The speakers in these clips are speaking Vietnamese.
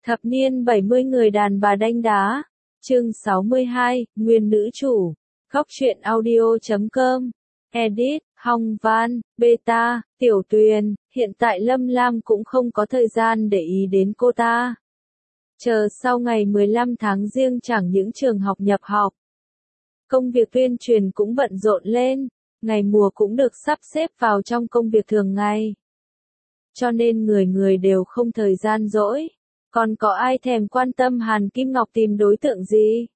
Thập niên 70 người đàn bà đanh đá. Chương 62, Nguyên nữ chủ. Góc truyện audio.com. Edit, Hong Van, Beta, Tiểu Tuyền. Hiện tại Lâm Lam cũng không có thời gian để ý đến cô ta. Chờ sau ngày 15 tháng Giêng chẳng những trường học nhập học. Công việc tuyên truyền cũng bận rộn lên. Ngày mùa cũng được sắp xếp vào trong công việc thường ngày. Cho nên người người đều không thời gian rỗi. Còn có ai thèm quan tâm Hàn Kim Ngọc tìm đối tượng gì?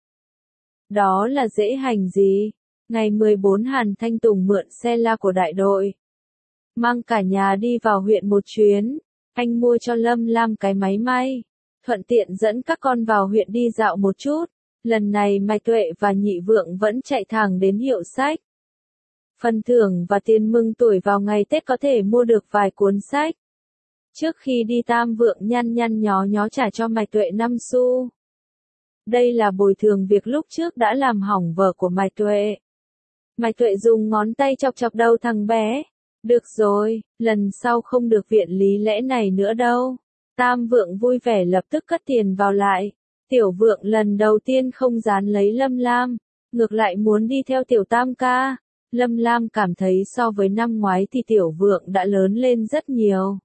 Đó là dễ hành gì? Ngày 14 Hàn Thanh Tùng mượn xe la của đại đội. Mang cả nhà đi vào huyện một chuyến. Anh mua cho Lâm Lam cái máy may. Thuận tiện dẫn các con vào huyện đi dạo một chút. Lần này Mạch Tuệ và Nhị Vượng vẫn chạy thẳng đến hiệu sách. Phần thưởng và tiền mừng tuổi vào ngày Tết có thể mua được vài cuốn sách. Trước khi đi Tam Vượng nhăn nhăn nhó nhó trả cho Mạch Tuệ 5 xu. Đây là bồi thường việc lúc trước đã làm hỏng vở của Mạch Tuệ. Mạch Tuệ dùng ngón tay chọc chọc đầu thằng bé. Được rồi, lần sau không được viện lý lẽ này nữa đâu. Tam Vượng vui vẻ lập tức cất tiền vào lại. Tiểu Vượng lần đầu tiên không dán lấy Lâm Lam, ngược lại muốn đi theo Tiểu Tam ca. Lâm Lam cảm thấy so với năm ngoái thì Tiểu Vượng đã lớn lên rất nhiều.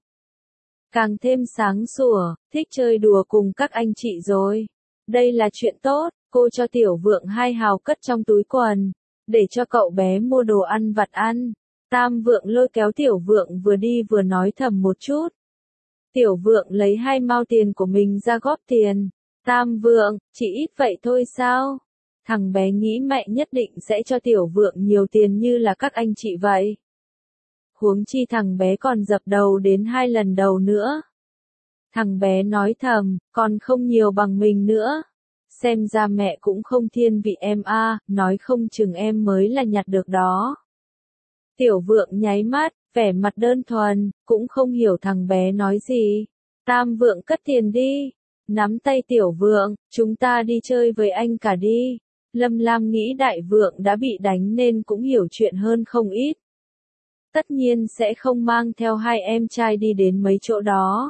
Càng thêm sáng sủa, thích chơi đùa cùng các anh chị rồi. Đây là chuyện tốt, cô cho Tiểu Vượng 2 hào cất trong túi quần, để cho cậu bé mua đồ ăn vặt ăn. Tam Vượng lôi kéo Tiểu Vượng vừa đi vừa nói thầm một chút. Tiểu Vượng lấy 2 mao tiền của mình ra góp tiền. Tam Vượng, chỉ ít vậy thôi sao? Thằng bé nghĩ mẹ nhất định sẽ cho Tiểu Vượng nhiều tiền như là các anh chị vậy. Huống chi thằng bé còn dập đầu đến 2 lần đầu nữa. Thằng bé nói thầm, còn không nhiều bằng mình nữa. Xem ra mẹ cũng không thiên vị em a, nói không chừng em mới là nhặt được đó. Tiểu Vượng nháy mắt, vẻ mặt đơn thuần, cũng không hiểu thằng bé nói gì. Tam Vượng cất tiền đi. Nắm tay Tiểu Vượng, chúng ta đi chơi với anh cả đi. Lâm Lam nghĩ Đại Vượng đã bị đánh nên cũng hiểu chuyện hơn không ít. Tất nhiên sẽ không mang theo 2 em trai đi đến mấy chỗ đó.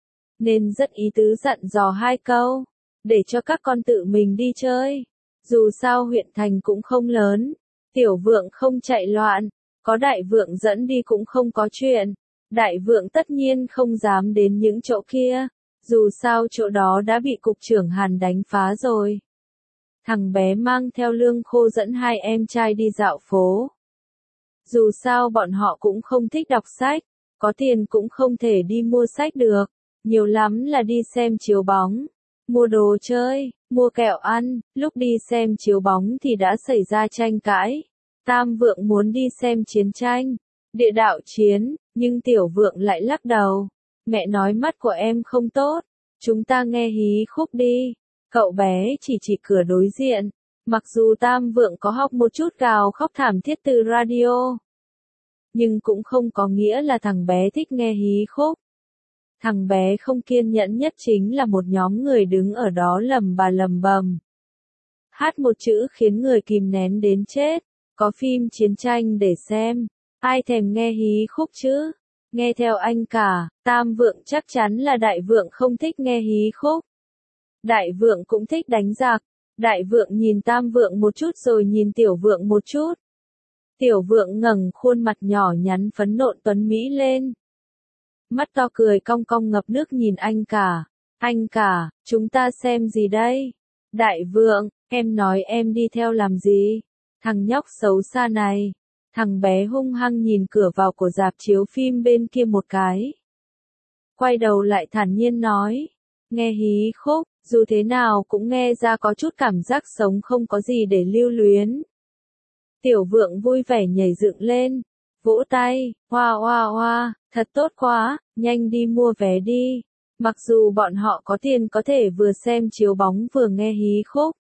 Nên rất ý tứ dặn dò 2 câu, để cho các con tự mình đi chơi. Dù sao huyện thành cũng không lớn, Tiểu Vượng không chạy loạn, có Đại Vượng dẫn đi cũng không có chuyện. Đại Vượng tất nhiên không dám đến những chỗ kia, dù sao chỗ đó đã bị cục trưởng Hàn đánh phá rồi. Thằng bé mang theo Lương Khô dẫn 2 em trai đi dạo phố. Dù sao bọn họ cũng không thích đọc sách, có tiền cũng không thể đi mua sách được, nhiều lắm là đi xem chiếu bóng, mua đồ chơi, mua kẹo ăn. Lúc đi xem chiếu bóng thì đã xảy ra tranh cãi. Tam Vượng muốn đi xem chiến tranh, địa đạo chiến, nhưng Tiểu Vượng lại lắc đầu. Mẹ nói mắt của em không tốt, chúng ta nghe hí khúc đi. Cậu bé chỉ cửa đối diện. Mặc dù Tam Vượng có học một chút gào khóc thảm thiết từ radio, nhưng cũng không có nghĩa là thằng bé thích nghe hí khúc. Thằng bé không kiên nhẫn nhất chính là một nhóm người đứng ở đó lầm bà lầm bầm. Hát một chữ khiến người kìm nén đến chết. Có phim chiến tranh để xem, ai thèm nghe hí khúc chứ? Nghe theo anh cả, Tam Vượng chắc chắn là Đại Vượng không thích nghe hí khúc. Đại Vượng cũng thích đánh giặc. Đại Vượng nhìn Tam Vượng một chút rồi nhìn Tiểu Vượng một chút. Tiểu Vượng ngẩng khuôn mặt nhỏ nhắn phấn nộn tuấn mỹ lên. Mắt to cười cong cong ngập nước nhìn anh cả. Anh cả, chúng ta xem gì đây? Đại Vượng, em nói em đi theo làm gì? Thằng nhóc xấu xa này. Thằng bé hung hăng nhìn cửa vào của rạp chiếu phim bên kia một cái. Quay đầu lại thản nhiên nói. Nghe hí khúc, dù thế nào cũng nghe ra có chút cảm giác sống không có gì để lưu luyến. Tiểu Vượng vui vẻ nhảy dựng lên, vỗ tay, hoa hoa hoa, thật tốt quá, nhanh đi mua vé đi. Mặc dù bọn họ có tiền có thể vừa xem chiếu bóng vừa nghe hí khúc,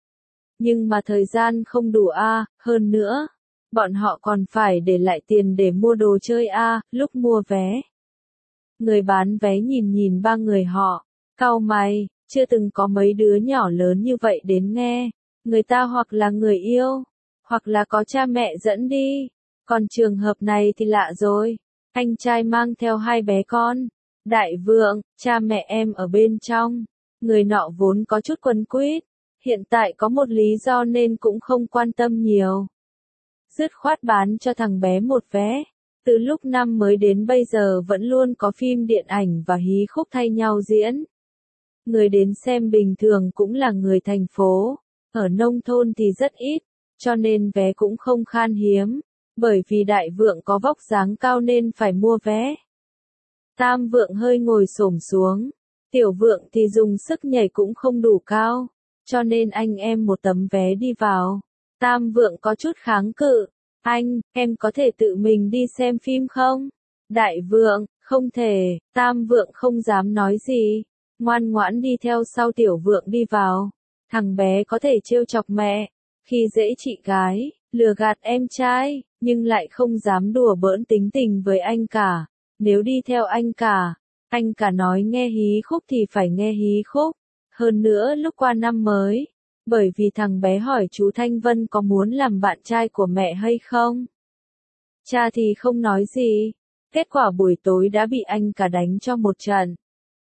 nhưng mà thời gian không đủ a, hơn nữa, bọn họ còn phải để lại tiền để mua đồ chơi a, lúc mua vé. Người bán vé nhìn 3 người họ, cau mày, chưa từng có mấy đứa nhỏ lớn như vậy đến nghe, người ta hoặc là người yêu, hoặc là có cha mẹ dẫn đi, còn trường hợp này thì lạ rồi, anh trai mang theo 2 bé con. Đại Vượng, cha mẹ em ở bên trong. Người nọ vốn có chút quấn quýt, hiện tại có một lý do nên cũng không quan tâm nhiều. Dứt khoát bán cho thằng bé một vé. Từ lúc năm mới đến bây giờ vẫn luôn có phim điện ảnh và hí khúc thay nhau diễn. Người đến xem bình thường cũng là người thành phố, ở nông thôn thì rất ít, cho nên vé cũng không khan hiếm, bởi vì đại vượng có vóc dáng cao nên phải mua vé. Tam vượng hơi ngồi xổm xuống, tiểu vượng thì dùng sức nhảy cũng không đủ cao, cho nên anh em một tấm vé đi vào. Tam vượng có chút kháng cự, anh, em có thể tự mình đi xem phim không? Đại vượng, không thể, tam vượng không dám nói gì, ngoan ngoãn đi theo sau tiểu vượng đi vào. Thằng bé có thể trêu chọc mẹ, khi dễ chị gái, lừa gạt em trai, nhưng lại không dám đùa bỡn tính tình với anh cả. Nếu đi theo anh cả nói nghe hí khúc thì phải nghe hí khúc. Hơn nữa lúc qua năm mới, bởi vì thằng bé hỏi chú Thanh Vân có muốn làm bạn trai của mẹ hay không. Cha thì không nói gì, kết quả buổi tối đã bị anh cả đánh cho một trận.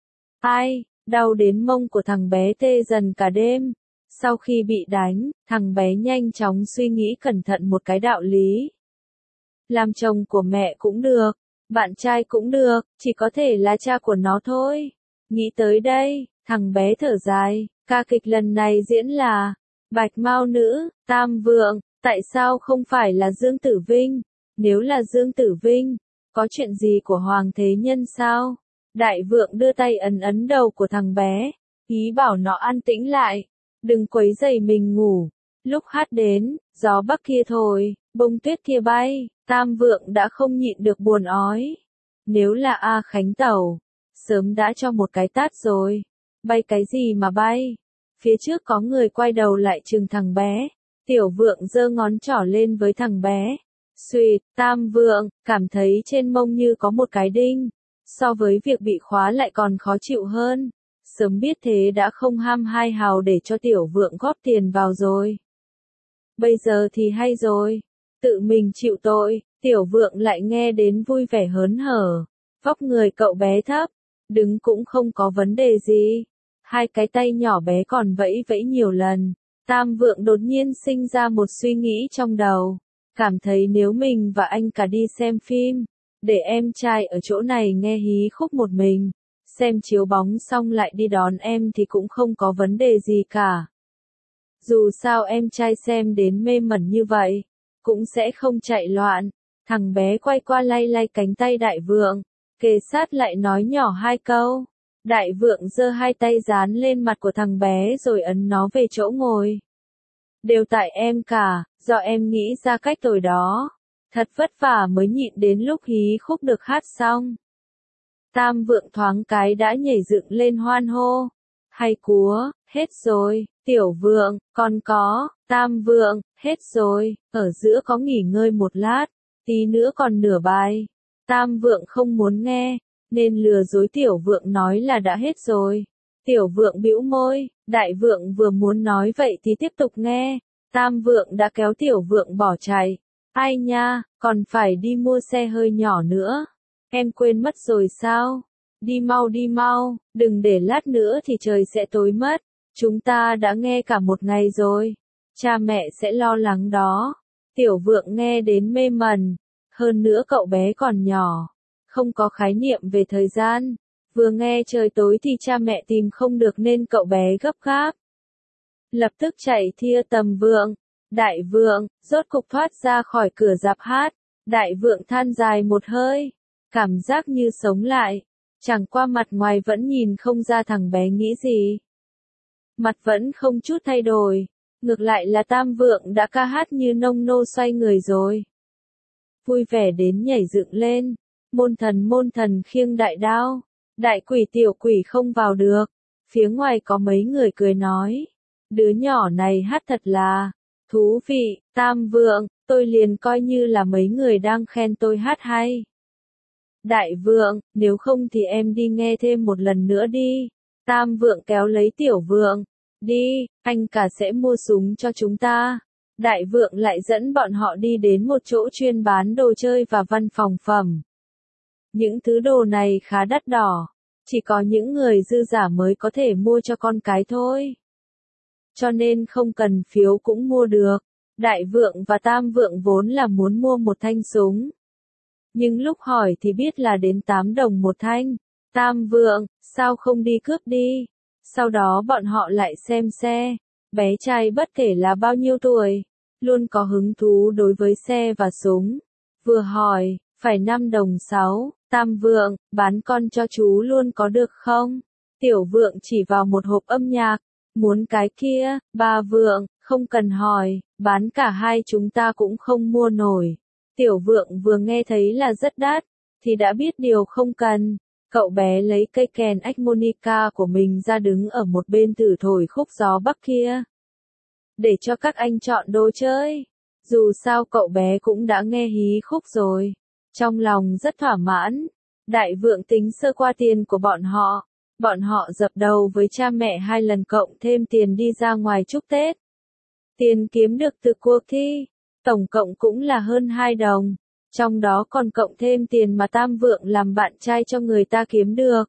Ai, đau đến mông của thằng bé tê dần cả đêm. Sau khi bị đánh, thằng bé nhanh chóng suy nghĩ cẩn thận một cái đạo lý. Làm chồng của mẹ cũng được, bạn trai cũng được, chỉ có thể là cha của nó thôi. Nghĩ tới đây, thằng bé thở dài, ca kịch lần này diễn là Bạch Mao Nữ, Tam Vượng, tại sao không phải là Dương Tử Vinh? Nếu là Dương Tử Vinh, có chuyện gì của Hoàng Thế Nhân sao? Đại Vượng đưa tay ấn ấn đầu của thằng bé, ý bảo nó an tĩnh lại, đừng quấy rầy mình ngủ. Lúc hát đến, gió bắc kia thổi, bông tuyết kia bay, Tam Vượng đã không nhịn được buồn ói. Nếu là A Khánh Tẩu, sớm đã cho một cái tát rồi. Bay cái gì mà bay? Phía trước có người quay đầu lại chừng thằng bé. Tiểu Vượng giơ ngón trỏ lên với thằng bé. Xuyệt, Tam Vượng, cảm thấy trên mông như có một cái đinh. So với việc bị khóa lại còn khó chịu hơn. Sớm biết thế đã không ham hai hào để cho Tiểu Vượng góp tiền vào rồi. Bây giờ thì hay rồi. Tự mình chịu tội, Tiểu Vượng lại nghe đến vui vẻ hớn hở. Vóc người cậu bé thấp, đứng cũng không có vấn đề gì. Hai cái tay nhỏ bé còn vẫy vẫy nhiều lần. Tam Vượng đột nhiên sinh ra một suy nghĩ trong đầu. Cảm thấy nếu mình và anh cả đi xem phim, để em trai ở chỗ này nghe hí khúc một mình, xem chiếu bóng xong lại đi đón em thì cũng không có vấn đề gì cả. Dù sao em trai xem đến mê mẩn như vậy, cũng sẽ không chạy loạn. Thằng bé quay qua lay lay cánh tay Đại Vượng, kề sát lại nói nhỏ hai câu. Đại Vượng giơ hai tay dán lên mặt của thằng bé rồi ấn nó về chỗ ngồi. Đều tại em cả, do em nghĩ ra cách tồi đó. Thật vất vả mới nhịn đến lúc hí khúc được hát xong. Tam Vượng thoáng cái đã nhảy dựng lên hoan hô. Hay cúa, hết rồi, Tiểu Vượng, còn có, Tam Vượng, hết rồi, ở giữa có nghỉ ngơi một lát, tí nữa còn nửa bài. Tam Vượng không muốn nghe, nên lừa dối Tiểu Vượng nói là đã hết rồi. Tiểu Vượng bĩu môi, Đại Vượng vừa muốn nói vậy thì tiếp tục nghe. Tam Vượng đã kéo Tiểu Vượng bỏ chạy. Ai nha, còn phải đi mua xe hơi nhỏ nữa. Em quên mất rồi sao? Đi mau, đừng để lát nữa thì trời sẽ tối mất. Chúng ta đã nghe cả một ngày rồi. Cha mẹ sẽ lo lắng đó. Tiểu Vượng nghe đến mê mẩn. Hơn nữa cậu bé còn nhỏ, không có khái niệm về thời gian. Vừa nghe trời tối thì cha mẹ tìm không được nên cậu bé gấp gáp. Lập tức chạy thia Tầm Vượng. Đại Vượng, rốt cục thoát ra khỏi cửa rạp hát. Đại Vượng than dài một hơi. Cảm giác như sống lại. Chẳng qua mặt ngoài vẫn nhìn không ra thằng bé nghĩ gì. Mặt vẫn không chút thay đổi. Ngược lại là Tam Vượng đã ca hát như nông nô xoay người rồi. Vui vẻ đến nhảy dựng lên. Môn thần khiêng đại đao. Đại quỷ tiểu quỷ không vào được. Phía ngoài có mấy người cười nói. Đứa nhỏ này hát thật là thú vị. Tam Vượng, tôi liền coi như là mấy người đang khen tôi hát hay. Đại Vượng, nếu không thì em đi nghe thêm một lần nữa đi. Tam Vượng kéo lấy Tiểu Vượng. Đi, anh cả sẽ mua súng cho chúng ta. Đại Vượng lại dẫn bọn họ đi đến một chỗ chuyên bán đồ chơi và văn phòng phẩm. Những thứ đồ này khá đắt đỏ. Chỉ có những người dư giả mới có thể mua cho con cái thôi. Cho nên không cần phiếu cũng mua được. Đại vượng và tam vượng vốn là muốn mua một thanh súng. Nhưng lúc hỏi thì biết là đến 8 đồng một thanh. Tam vượng, sao không đi cướp đi? Sau đó bọn họ lại xem xe. Bé trai bất kể là bao nhiêu tuổi, luôn có hứng thú đối với xe và súng. Vừa hỏi, phải 5 đồng 6, tam vượng, bán con cho chú luôn có được không? Tiểu vượng chỉ vào một hộp âm nhạc, muốn cái kia, ba vượng, không cần hỏi, bán cả hai chúng ta cũng không mua nổi. Tiểu vượng vừa nghe thấy là rất đắt, thì đã biết điều không cần. Cậu bé lấy cây kèn harmonica của mình ra đứng ở một bên thử thổi khúc gió bắc kia. Để cho các anh chọn đồ chơi. Dù sao cậu bé cũng đã nghe hí khúc rồi. Trong lòng rất thỏa mãn. Đại vượng tính sơ qua tiền của bọn họ. Bọn họ dập đầu với cha mẹ 2 lần cộng thêm tiền đi ra ngoài chúc Tết. Tiền kiếm được từ cuộc thi, tổng cộng cũng là hơn 2 đồng. Trong đó còn cộng thêm tiền mà tam vượng làm bạn trai cho người ta kiếm được.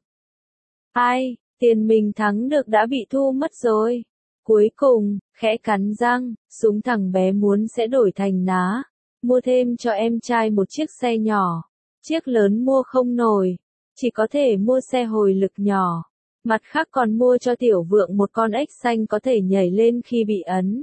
Ai, tiền mình thắng được đã bị thu mất rồi. Cuối cùng, khẽ cắn răng, súng thằng bé muốn sẽ đổi thành ná. Mua thêm cho em trai một chiếc xe nhỏ. Chiếc lớn mua không nổi. Chỉ có thể mua xe hồi lực nhỏ. Mặt khác còn mua cho tiểu vượng một con ếch xanh có thể nhảy lên khi bị ấn.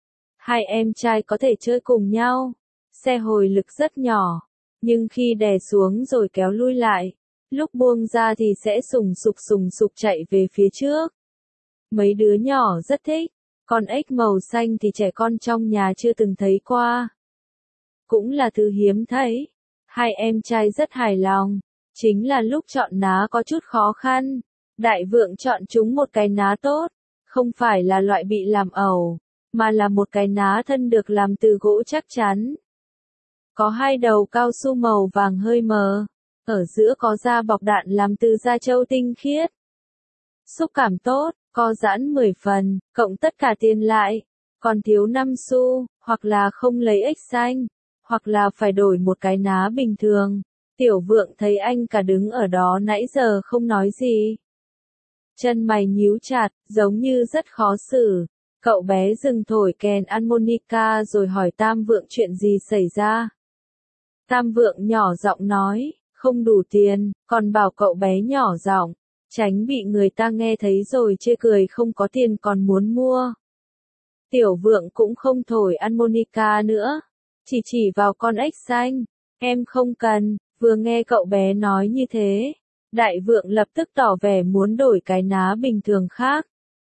Hai em trai có thể chơi cùng nhau. Xe hồi lực rất nhỏ, nhưng khi đè xuống rồi kéo lui lại, lúc buông ra thì sẽ sùng sục chạy về phía trước. Mấy đứa nhỏ rất thích, con ếch màu xanh thì trẻ con trong nhà chưa từng thấy qua. Cũng là thứ hiếm thấy. Hai em trai rất hài lòng, chính là lúc chọn ná có chút khó khăn. Đại vượng chọn chúng một cái ná tốt, không phải là loại bị làm ẩu, mà là một cái ná thân được làm từ gỗ chắc chắn. Có 2 đầu cao su màu vàng hơi mờ, ở giữa có da bọc đạn làm từ da trâu tinh khiết. Xúc cảm tốt, co giãn 10 phần, cộng tất cả tiền lại, còn thiếu 5 xu, hoặc là không lấy ếch xanh, hoặc là phải đổi một cái ná bình thường. Tiểu vượng thấy anh cả đứng ở đó nãy giờ không nói gì. Chân mày nhíu chặt, giống như rất khó xử. Cậu bé dừng thổi kèn harmonica rồi hỏi tam vượng chuyện gì xảy ra. Tam vượng nhỏ giọng nói, không đủ tiền, còn bảo cậu bé nhỏ giọng, tránh bị người ta nghe thấy rồi chê cười không có tiền còn muốn mua. Tiểu vượng cũng không thổi harmonica nữa, chỉ vào con ếch xanh, em không cần. Vừa nghe cậu bé nói như thế, đại vượng lập tức tỏ vẻ muốn đổi cái ná bình thường khác.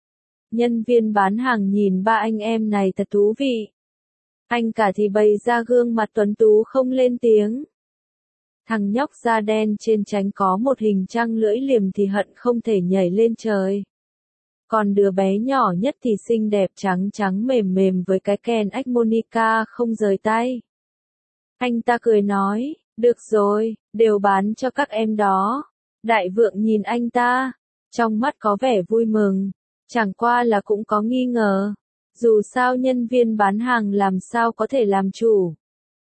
Nhân viên bán hàng nhìn ba anh em này thật thú vị. Anh cả thì bày ra gương mặt tuấn tú không lên tiếng. Thằng nhóc da đen trên trán có một hình trăng lưỡi liềm thì hận không thể nhảy lên trời. Còn đứa bé nhỏ nhất thì xinh đẹp trắng trắng mềm mềm với cái kèn harmonica không rời tay. Anh ta cười nói, được rồi, đều bán cho các em đó. Đại vượng nhìn anh ta, trong mắt có vẻ vui mừng, chẳng qua là cũng có nghi ngờ. Dù sao nhân viên bán hàng làm sao có thể làm chủ.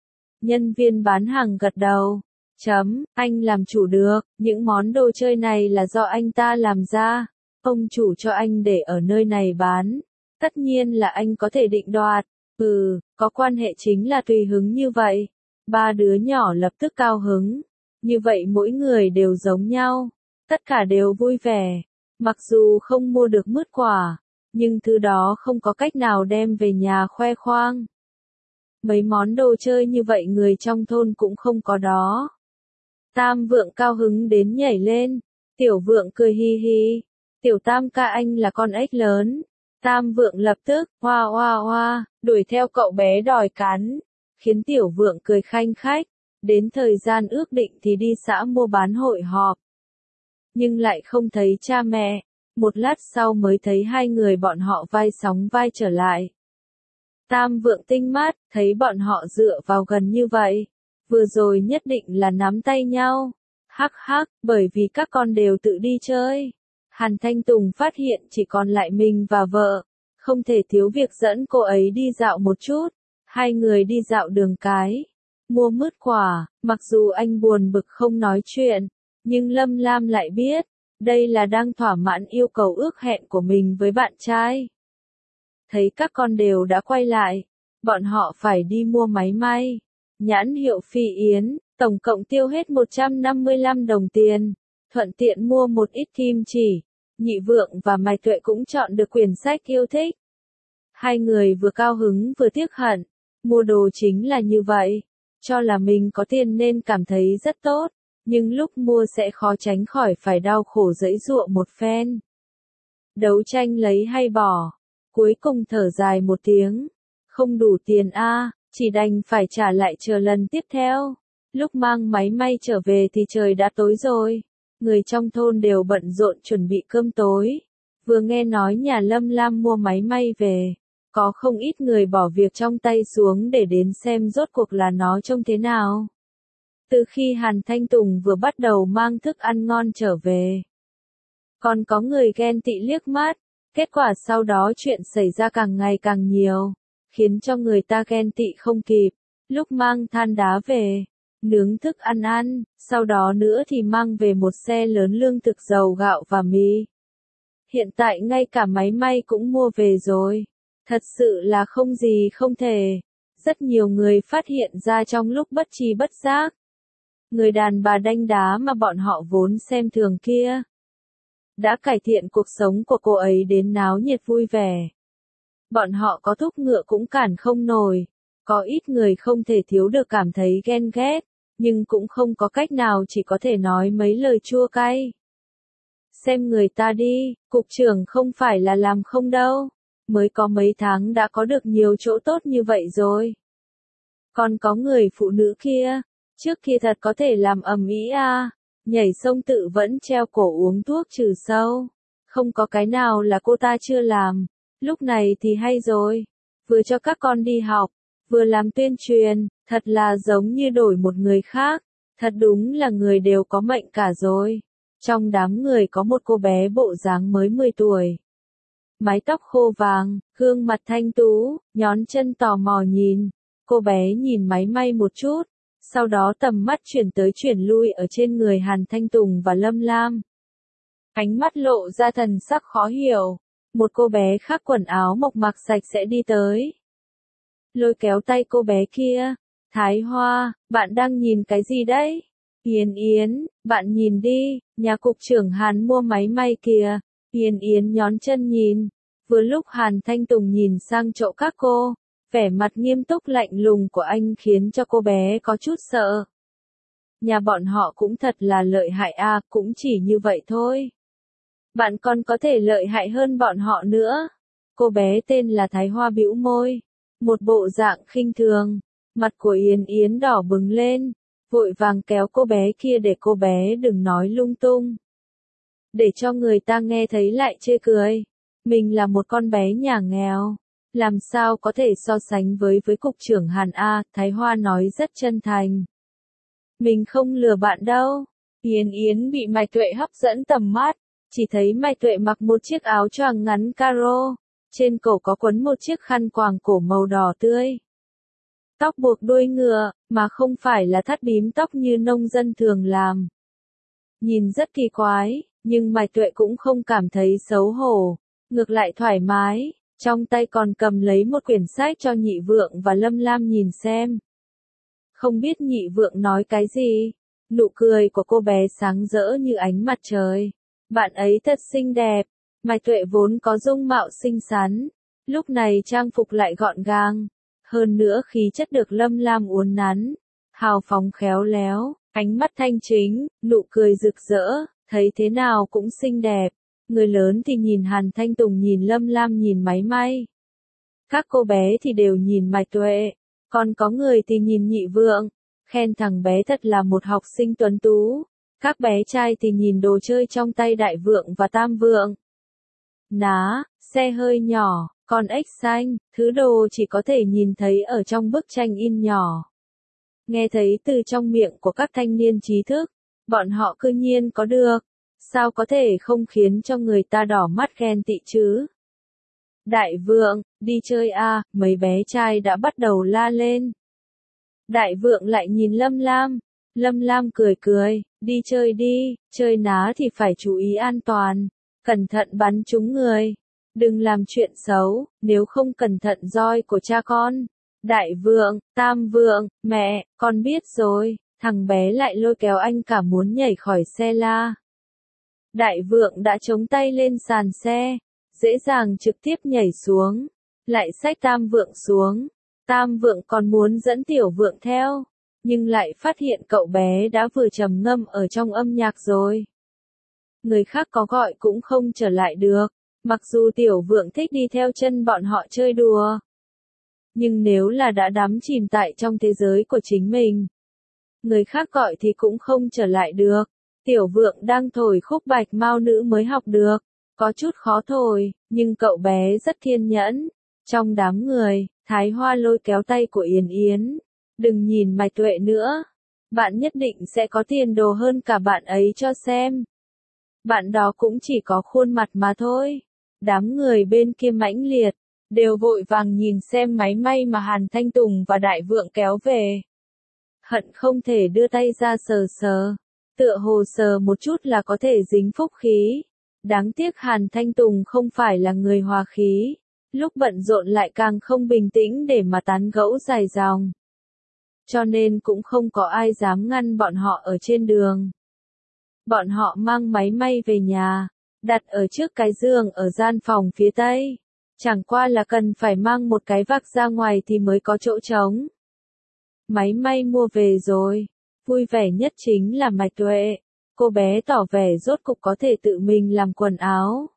Nhân viên bán hàng gật đầu. Anh làm chủ được, những món đồ chơi này là do anh ta làm ra. Ông chủ cho anh để ở nơi này bán. Tất nhiên là anh có thể định đoạt. Có quan hệ chính là tùy hứng như vậy. Ba đứa nhỏ lập tức cao hứng. Như vậy mỗi người đều giống nhau. Tất cả đều vui vẻ. Mặc dù không mua được mứt quả, nhưng thứ đó không có cách nào đem về nhà khoe khoang. Mấy món đồ chơi như vậy người trong thôn cũng không có đó. Tam vượng cao hứng đến nhảy lên. Tiểu vượng cười hi hi. Tiểu tam ca anh là con ếch lớn. Tam vượng lập tức, hoa hoa hoa, đuổi theo cậu bé đòi cắn. Khiến tiểu vượng cười khanh khách. Đến thời gian ước định thì đi xã mua bán hội họp. Nhưng lại không thấy cha mẹ. Một lát sau mới thấy hai người bọn họ vai sóng vai trở lại. Tam vượng tinh mắt, thấy bọn họ dựa vào gần như vậy. Vừa rồi nhất định là nắm tay nhau. Hắc hắc, bởi vì các con đều tự đi chơi. Hàn Thanh Tùng phát hiện chỉ còn lại mình và vợ. Không thể thiếu việc dẫn cô ấy đi dạo một chút. Hai người đi dạo đường cái. Mua mứt quả, mặc dù anh buồn bực không nói chuyện. Nhưng Lâm Lam lại biết. Đây là đang thỏa mãn yêu cầu ước hẹn của mình với bạn trai. Thấy các con đều đã quay lại, bọn họ phải đi mua máy may. Nhãn hiệu Phi Yến, tổng cộng tiêu hết 155 đồng tiền, thuận tiện mua một ít kim chỉ. Nhị Vượng và Mạch Tuệ cũng chọn được quyển sách yêu thích. Hai người vừa cao hứng vừa tiếc hận, mua đồ chính là như vậy, cho là mình có tiền nên cảm thấy rất tốt, nhưng lúc mua sẽ khó tránh khỏi phải đau khổ giãy giụa một phen. Đấu tranh lấy hay bỏ, cuối cùng thở dài một tiếng, không đủ tiền a, chỉ đành phải trả lại chờ lần tiếp theo. Lúc mang máy may trở về thì trời đã tối rồi, người trong thôn đều bận rộn chuẩn bị cơm tối. Vừa nghe nói nhà Lâm Lam mua máy may về, có không ít người bỏ việc trong tay xuống để đến xem rốt cuộc là nó trông thế nào. Từ khi Hàn Thanh Tùng vừa bắt đầu mang thức ăn ngon trở về, còn có người ghen tị liếc mắt, kết quả sau đó chuyện xảy ra càng ngày càng nhiều, khiến cho người ta ghen tị không kịp. Lúc mang than đá về, nướng thức ăn ăn, sau đó nữa thì mang về một xe lớn lương thực dầu gạo và mì. Hiện tại ngay cả máy may cũng mua về rồi. Thật sự là không gì không thể. Rất nhiều người phát hiện ra trong lúc bất tri bất giác. Người đàn bà đanh đá mà bọn họ vốn xem thường kia đã cải thiện cuộc sống của cô ấy đến náo nhiệt vui vẻ. Bọn họ có thúc ngựa cũng cản không nổi. Có ít người không thể thiếu được cảm thấy ghen ghét, nhưng cũng không có cách nào, chỉ có thể nói mấy lời chua cay. Xem người ta đi, cục trưởng không phải là làm không đâu. Mới có mấy tháng đã có được nhiều chỗ tốt như vậy rồi. Còn có người phụ nữ kia, trước kia thật có thể làm ầm ĩ a, nhảy sông tự vẫn treo cổ uống thuốc trừ sâu. Không có cái nào là cô ta chưa làm. Lúc này thì hay rồi, vừa cho các con đi học, vừa làm tuyên truyền, thật là giống như đổi một người khác. Thật đúng là người đều có mệnh cả rồi. Trong đám người có một cô bé bộ dáng mới 10 tuổi. Mái tóc khô vàng, gương mặt thanh tú, nhón chân tò mò nhìn. Cô bé nhìn máy may một chút, sau đó tầm mắt chuyển tới chuyển lui ở trên người Hàn Thanh Tùng và Lâm Lam. Ánh mắt lộ ra thần sắc khó hiểu. Một cô bé khác quần áo mộc mạc sạch sẽ đi tới, lôi kéo tay cô bé kia. Thái Hoa, bạn đang nhìn cái gì đấy? Yến Yến, bạn nhìn đi, nhà cục trưởng Hàn mua máy may kìa. Yến Yến nhón chân nhìn. Vừa lúc Hàn Thanh Tùng nhìn sang chỗ các cô, vẻ mặt nghiêm túc lạnh lùng của anh khiến cho cô bé có chút sợ. Nhà bọn họ cũng thật là lợi hại a, cũng chỉ như vậy thôi. Bạn còn có thể lợi hại hơn bọn họ nữa. Cô bé tên là Thái Hoa bĩu môi, một bộ dạng khinh thường. Mặt của Yến Yến đỏ bừng lên, vội vàng kéo cô bé kia để cô bé đừng nói lung tung. Để cho người ta nghe thấy lại chê cười. Mình là một con bé nhà nghèo, làm sao có thể so sánh với cục trưởng Hàn a, Thái Hoa nói rất chân thành. Mình không lừa bạn đâu. Yến Yến bị Mạch Tuệ hấp dẫn tầm mắt, chỉ thấy Mạch Tuệ mặc một chiếc áo choàng ngắn caro, trên cổ có quấn một chiếc khăn quàng cổ màu đỏ tươi. Tóc buộc đuôi ngựa, mà không phải là thắt bím tóc như nông dân thường làm. Nhìn rất kỳ quái, nhưng Mạch Tuệ cũng không cảm thấy xấu hổ, ngược lại thoải mái, trong tay còn cầm lấy một quyển sách cho Nhị Vượng và Lâm Lam nhìn xem. Không biết Nhị Vượng nói cái gì, nụ cười của cô bé sáng rỡ như ánh mặt trời. Bạn ấy thật xinh đẹp. Mạch Tuệ vốn có dung mạo xinh xắn, lúc này trang phục lại gọn gàng, hơn nữa khí chất được Lâm Lam uốn nắn, hào phóng khéo léo, ánh mắt thanh chính, nụ cười rực rỡ, thấy thế nào cũng xinh đẹp. Người lớn thì nhìn Hàn Thanh Tùng, nhìn Lâm Lam, nhìn máy may. Các cô bé thì đều nhìn Mạch Tuệ, còn có người thì nhìn Nhị Vượng, khen thằng bé thật là một học sinh tuấn tú. Các bé trai thì nhìn đồ chơi trong tay Đại Vượng và Tam Vượng. Ná, xe hơi nhỏ, con ếch xanh, thứ đồ chỉ có thể nhìn thấy ở trong bức tranh in nhỏ. Nghe thấy từ trong miệng của các thanh niên trí thức, bọn họ cư nhiên có được, sao có thể không khiến cho người ta đỏ mắt ghen tị chứ? Đại Vượng, đi chơi à, mấy bé trai đã bắt đầu la lên. Đại Vượng lại nhìn Lâm Lam, Lâm Lam cười cười, đi chơi đi, chơi ná thì phải chú ý an toàn, cẩn thận bắn trúng người. Đừng làm chuyện xấu, nếu không cẩn thận roi của cha con. Đại vượng, tam vượng, mẹ, con biết rồi, thằng bé lại lôi kéo anh cả muốn nhảy khỏi xe la. Đại vượng đã chống tay lên sàn xe, dễ dàng trực tiếp nhảy xuống, lại xách tam vượng xuống. Tam vượng còn muốn dẫn tiểu vượng theo, nhưng lại phát hiện cậu bé đã vừa trầm ngâm ở trong âm nhạc rồi. Người khác có gọi cũng không trở lại được, mặc dù tiểu vượng thích đi theo chân bọn họ chơi đùa. Nhưng nếu là đã đắm chìm tại trong thế giới của chính mình, người khác gọi thì cũng không trở lại được. Tiểu vượng đang thổi khúc Bạch Mao Nữ mới học được, có chút khó thổi, nhưng cậu bé rất kiên nhẫn. Trong đám người, Thái Hoa lôi kéo tay của Yến Yến. Đừng nhìn Mạch Tuệ nữa, bạn nhất định sẽ có tiền đồ hơn cả bạn ấy cho xem. Bạn đó cũng chỉ có khuôn mặt mà thôi. Đám người bên kia mãnh liệt, đều vội vàng nhìn xem máy may mà Hàn Thanh Tùng và Đại Vượng kéo về. Hận không thể đưa tay ra sờ sờ, tựa hồ sờ một chút là có thể dính phúc khí. Đáng tiếc Hàn Thanh Tùng không phải là người hòa khí, lúc bận rộn lại càng không bình tĩnh để mà tán gẫu dài dòng. Cho nên cũng không có ai dám ngăn bọn họ ở trên đường. Bọn họ mang máy may về nhà, đặt ở trước cái giường ở gian phòng phía tây. Chẳng qua là cần phải mang một cái vạc ra ngoài thì mới có chỗ trống. Máy may mua về rồi, vui vẻ nhất chính là Mạch Tuệ. Cô bé tỏ vẻ rốt cục có thể tự mình làm quần áo.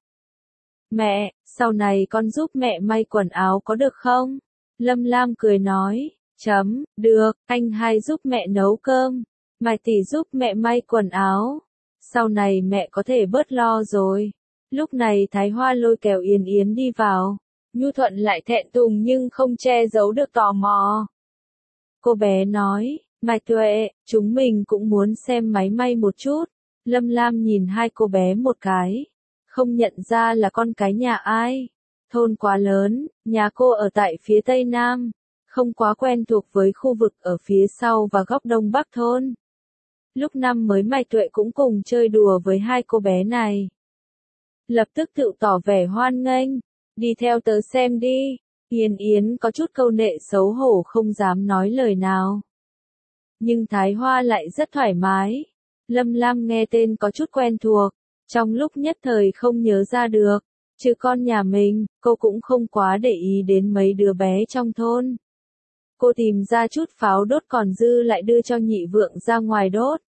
Mẹ, sau này con giúp mẹ may quần áo có được không? Lâm Lam cười nói, được, anh hai giúp mẹ nấu cơm, Mạch tỷ giúp mẹ may quần áo. Sau này mẹ có thể bớt lo rồi. Lúc này Thái Hoa lôi kéo Yến Yến đi vào. Nhu Thuận lại thẹn thùng nhưng không che giấu được tò mò. Cô bé nói, Mạch Tuệ, chúng mình cũng muốn xem máy may một chút. Lâm Lam nhìn hai cô bé một cái, không nhận ra là con cái nhà ai. Thôn quá lớn, nhà cô ở tại phía tây nam, không quá quen thuộc với khu vực ở phía sau và góc đông bắc thôn. Lúc năm mới Mạch Tuệ cũng cùng chơi đùa với hai cô bé này. Lập tức tự tỏ vẻ hoan nghênh, đi theo tớ xem đi. Yến Yến có chút câu nệ xấu hổ không dám nói lời nào. Nhưng Thái Hoa lại rất thoải mái. Lâm Lam nghe tên có chút quen thuộc, trong lúc nhất thời không nhớ ra được. Chứ con nhà mình, cô cũng không quá để ý đến mấy đứa bé trong thôn. Cô tìm ra chút pháo đốt còn dư lại đưa cho Nhị Vượng ra ngoài đốt.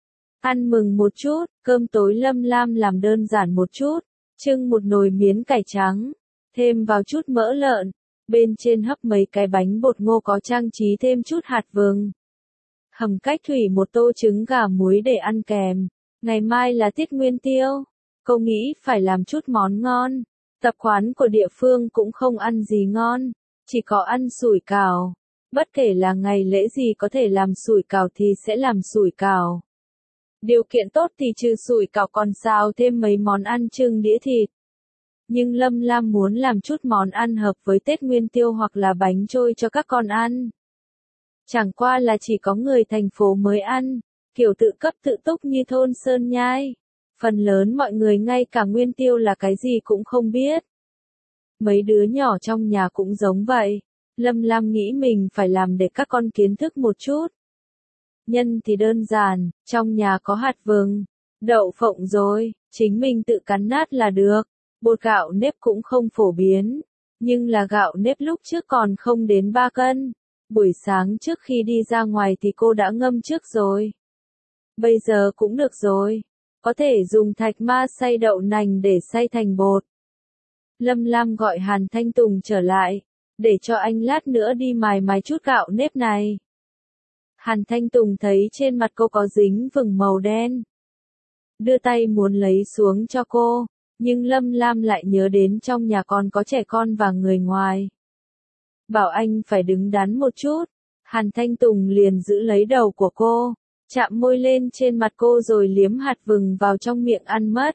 Ăn mừng một chút, cơm tối Lâm Lam làm đơn giản một chút, trưng một nồi miến cải trắng, thêm vào chút mỡ lợn, bên trên hấp mấy cái bánh bột ngô có trang trí thêm chút hạt vừng. Hầm cách thủy một tô trứng gà muối để ăn kèm. Ngày mai là tiết Nguyên Tiêu, cô nghĩ phải làm chút món ngon. Tập quán của địa phương cũng không ăn gì ngon, chỉ có ăn sủi cảo. Bất kể là ngày lễ gì có thể làm sủi cảo thì sẽ làm sủi cảo. Điều kiện tốt thì trừ sủi cảo còn xào thêm mấy món ăn trưng đĩa thịt. Nhưng Lâm Lam muốn làm chút món ăn hợp với Tết Nguyên Tiêu hoặc là bánh trôi cho các con ăn. Chẳng qua là chỉ có người thành phố mới ăn, kiểu tự cấp tự túc như thôn Sơn Nhai. Phần lớn mọi người ngay cả Nguyên Tiêu là cái gì cũng không biết. Mấy đứa nhỏ trong nhà cũng giống vậy. Lâm Lam nghĩ mình phải làm để các con kiến thức một chút. Nhân thì đơn giản, trong nhà có hạt vừng, đậu phộng rồi, chính mình tự cắn nát là được. Bột gạo nếp cũng không phổ biến, nhưng là gạo nếp lúc trước còn không đến 3 cân. Buổi sáng trước khi đi ra ngoài thì cô đã ngâm trước rồi. Bây giờ cũng được rồi, có thể dùng thạch ma xay đậu nành để xay thành bột. Lâm Lam gọi Hàn Thanh Tùng trở lại, để cho anh lát nữa đi mài chút gạo nếp này. Hàn Thanh Tùng thấy trên mặt cô có dính vừng màu đen, đưa tay muốn lấy xuống cho cô, nhưng Lâm Lam lại nhớ đến trong nhà còn có trẻ con và người ngoài. Bảo anh phải đứng đắn một chút, Hàn Thanh Tùng liền giữ lấy đầu của cô, chạm môi lên trên mặt cô rồi liếm hạt vừng vào trong miệng ăn mất.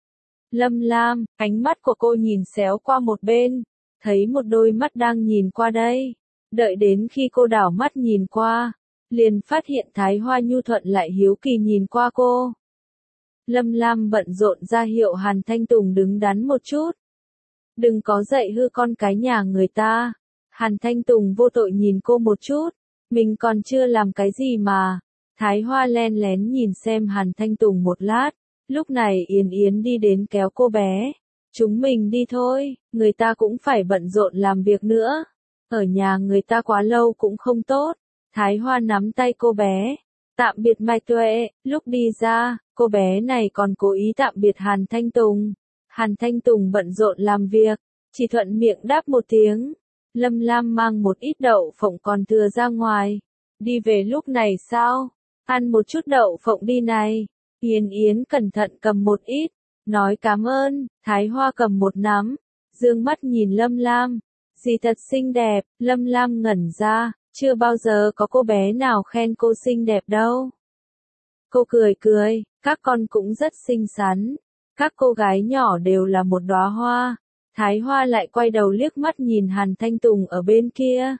Lâm Lam, ánh mắt của cô nhìn xéo qua một bên, thấy một đôi mắt đang nhìn qua đây. Đợi đến khi cô đảo mắt nhìn qua, liền phát hiện Thái Hoa nhu thuận lại hiếu kỳ nhìn qua cô. Lâm Lam bận rộn ra hiệu Hàn Thanh Tùng đứng đắn một chút. Đừng có dạy hư con cái nhà người ta. Hàn Thanh Tùng vô tội nhìn cô một chút. Mình còn chưa làm cái gì mà. Thái Hoa len lén nhìn xem Hàn Thanh Tùng một lát. Lúc này Yến Yến đi đến kéo cô bé. Chúng mình đi thôi, người ta cũng phải bận rộn làm việc nữa. Ở nhà người ta quá lâu cũng không tốt. Thái Hoa nắm tay cô bé. Tạm biệt Mai Tuệ, lúc đi ra, cô bé này còn cố ý tạm biệt Hàn Thanh Tùng. Hàn Thanh Tùng bận rộn làm việc, chỉ thuận miệng đáp một tiếng. Lâm Lam mang một ít đậu phộng còn thừa ra ngoài. Đi về lúc này sao? Ăn một chút đậu phộng đi này. Yến Yến cẩn thận cầm một ít, nói cảm ơn. Thái Hoa cầm một nắm, dương mắt nhìn Lâm Lam. Dì thật xinh đẹp. Lâm Lam ngẩn ra, chưa bao giờ có cô bé nào khen cô xinh đẹp đâu. Cô cười cười, các con cũng rất xinh xắn. Các cô gái nhỏ đều là một đóa hoa. Thái Hoa lại quay đầu liếc mắt nhìn Hàn Thanh Tùng ở bên kia.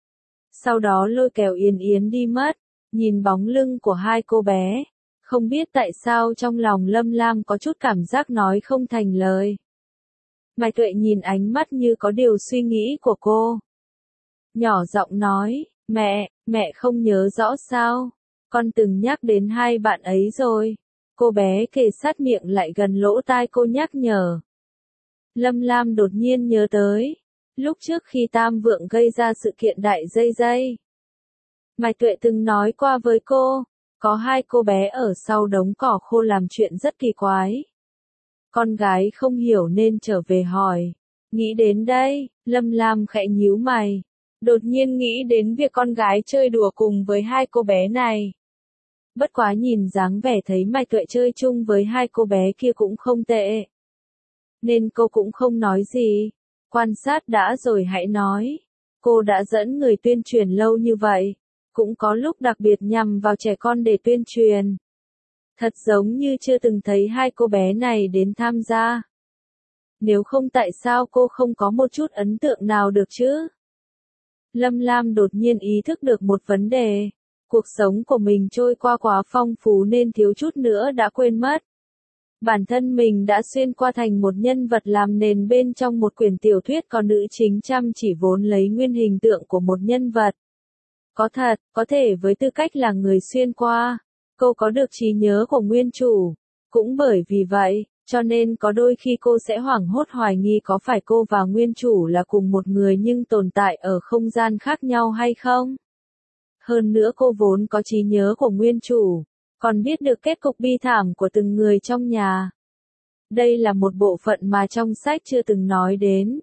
Sau đó lôi kéo Yến Yến đi mất, nhìn bóng lưng của hai cô bé. Không biết tại sao trong lòng Lâm Lam có chút cảm giác nói không thành lời. Mai Tuệ nhìn ánh mắt như có điều suy nghĩ của cô. Nhỏ giọng nói, mẹ không nhớ rõ sao. Con từng nhắc đến hai bạn ấy rồi. Cô bé kề sát miệng lại gần lỗ tai cô nhắc nhở. Lâm Lam đột nhiên nhớ tới. Lúc trước khi Tam Vượng gây ra sự kiện đại dây dây. Mai Tuệ từng nói qua với cô. Có hai cô bé ở sau đống cỏ khô làm chuyện rất kỳ quái. Con gái không hiểu nên trở về hỏi. Nghĩ đến đây, Lâm Lam khẽ nhíu mày. Đột nhiên nghĩ đến việc con gái chơi đùa cùng với hai cô bé này. Bất quá nhìn dáng vẻ thấy Mai Tuệ chơi chung với hai cô bé kia cũng không tệ. Nên cô cũng không nói gì. Quan sát đã rồi hãy nói. Cô đã dẫn người tuyên truyền lâu như vậy. Cũng có lúc đặc biệt nhằm vào trẻ con để tuyên truyền. Thật giống như chưa từng thấy hai cô bé này đến tham gia. Nếu không tại sao cô không có một chút ấn tượng nào được chứ? Lâm Lam đột nhiên ý thức được một vấn đề. Cuộc sống của mình trôi qua quá phong phú nên thiếu chút nữa đã quên mất. Bản thân mình đã xuyên qua thành một nhân vật làm nền bên trong một quyển tiểu thuyết có nữ chính chăm chỉ vốn lấy nguyên hình tượng của một nhân vật. Có thật, có thể với tư cách là người xuyên qua, cô có được trí nhớ của nguyên chủ. Cũng bởi vì vậy, cho nên có đôi khi cô sẽ hoảng hốt hoài nghi có phải cô và nguyên chủ là cùng một người nhưng tồn tại ở không gian khác nhau hay không. Hơn nữa cô vốn có trí nhớ của nguyên chủ, còn biết được kết cục bi thảm của từng người trong nhà. Đây là một bộ phận mà trong sách chưa từng nói đến.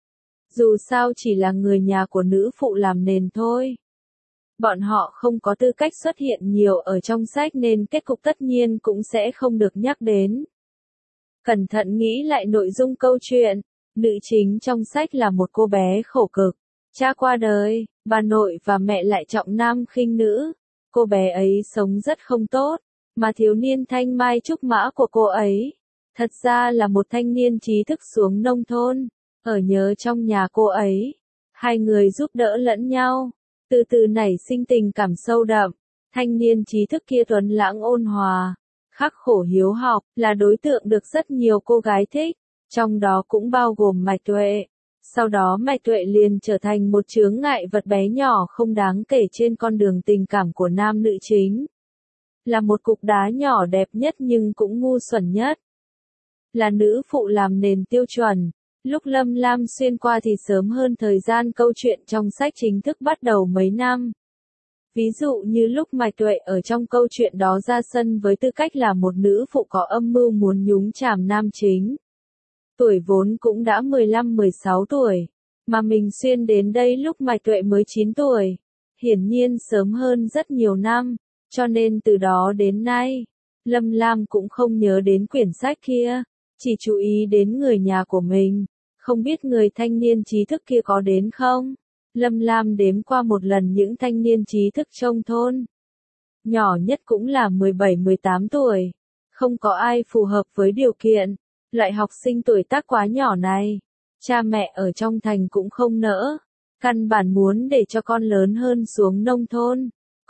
Dù sao chỉ là người nhà của nữ phụ làm nền thôi. Bọn họ không có tư cách xuất hiện nhiều ở trong sách nên kết cục tất nhiên cũng sẽ không được nhắc đến. Cẩn thận nghĩ lại nội dung câu chuyện, nữ chính trong sách là một cô bé khổ cực. Cha qua đời, bà nội và mẹ lại trọng nam khinh nữ. Cô bé ấy sống rất không tốt, mà thiếu niên thanh mai trúc mã của cô ấy, thật ra là một thanh niên trí thức xuống nông thôn, ở nhớ trong nhà cô ấy. Hai người giúp đỡ lẫn nhau, từ từ nảy sinh tình cảm sâu đậm. Thanh niên trí thức kia tuấn lãng ôn hòa, khắc khổ hiếu học, là đối tượng được rất nhiều cô gái thích, trong đó cũng bao gồm Mai Tuệ. Sau đó Mai Tuệ liền trở thành một chướng ngại vật bé nhỏ không đáng kể trên con đường tình cảm của nam nữ chính. Là một cục đá nhỏ đẹp nhất nhưng cũng ngu xuẩn nhất. Là nữ phụ làm nền tiêu chuẩn. Lúc Lâm Lam xuyên qua thì sớm hơn thời gian câu chuyện trong sách chính thức bắt đầu mấy năm. Ví dụ như lúc Mai Tuệ ở trong câu chuyện đó ra sân với tư cách là một nữ phụ có âm mưu muốn nhúng chàm nam chính. Tuổi vốn cũng đã 15-16 tuổi, mà mình xuyên đến đây lúc Mai Tuệ mới 9 tuổi. Hiển nhiên sớm hơn rất nhiều năm, cho nên từ đó đến nay, Lâm Lam cũng không nhớ đến quyển sách kia, chỉ chú ý đến người nhà của mình. Không biết người thanh niên trí thức kia có đến không? Lâm Lam đếm qua một lần những thanh niên trí thức trong thôn. Nhỏ nhất cũng là 17-18 tuổi. Không có ai phù hợp với điều kiện. Loại học sinh tuổi tác quá nhỏ này. Cha mẹ ở trong thành cũng không nỡ. Căn bản muốn để cho con lớn hơn xuống nông thôn.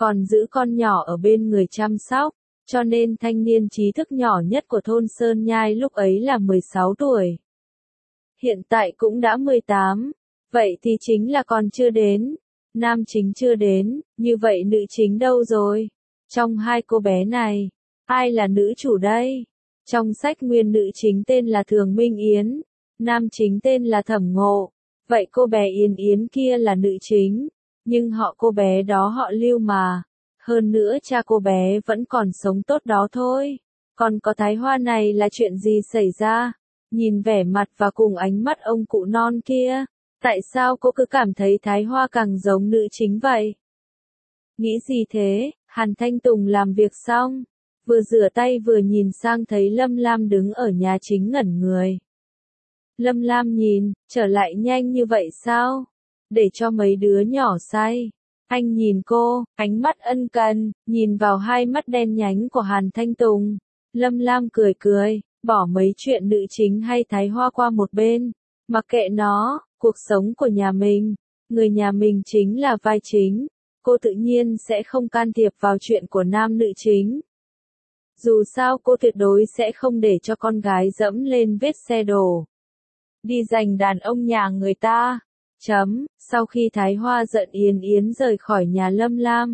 còn giữ con nhỏ ở bên người chăm sóc, cho nên thanh niên trí thức nhỏ nhất của thôn Sơn Nhai lúc ấy là 16 tuổi. Hiện tại cũng đã 18, vậy thì chính là còn chưa đến, nam chính chưa đến, như vậy nữ chính đâu rồi? Trong hai cô bé này, ai là nữ chủ đây? Trong sách nguyên nữ chính tên là Thường Minh Yến, nam chính tên là Thẩm Ngộ, vậy cô bé Yến Yến kia là nữ chính, nhưng họ cô bé đó họ Lưu mà, hơn nữa cha cô bé vẫn còn sống tốt đó thôi, còn có Thái Hoa này là chuyện gì xảy ra? Nhìn vẻ mặt và cùng ánh mắt ông cụ non kia, tại sao cô cứ cảm thấy Thái Hoa càng giống nữ chính vậy? Nghĩ gì thế? Hàn Thanh Tùng làm việc xong, vừa rửa tay vừa nhìn sang thấy Lâm Lam đứng ở nhà chính ngẩn người. Lâm Lam nhìn, trở lại nhanh như vậy sao? Để cho mấy đứa nhỏ say. Anh nhìn cô, ánh mắt ân cần, nhìn vào hai mắt đen nhánh của Hàn Thanh Tùng. Lâm Lam cười cười, bỏ mấy chuyện nữ chính hay Thái Hoa qua một bên. Mặc kệ nó, cuộc sống của nhà mình, người nhà mình chính là vai chính. Cô tự nhiên sẽ không can thiệp vào chuyện của nam nữ chính. Dù sao cô tuyệt đối sẽ không để cho con gái dẫm lên vết xe đổ. Đi giành đàn ông nhà người ta. Sau khi Thái Hoa giận Yến Yến rời khỏi nhà Lâm Lam,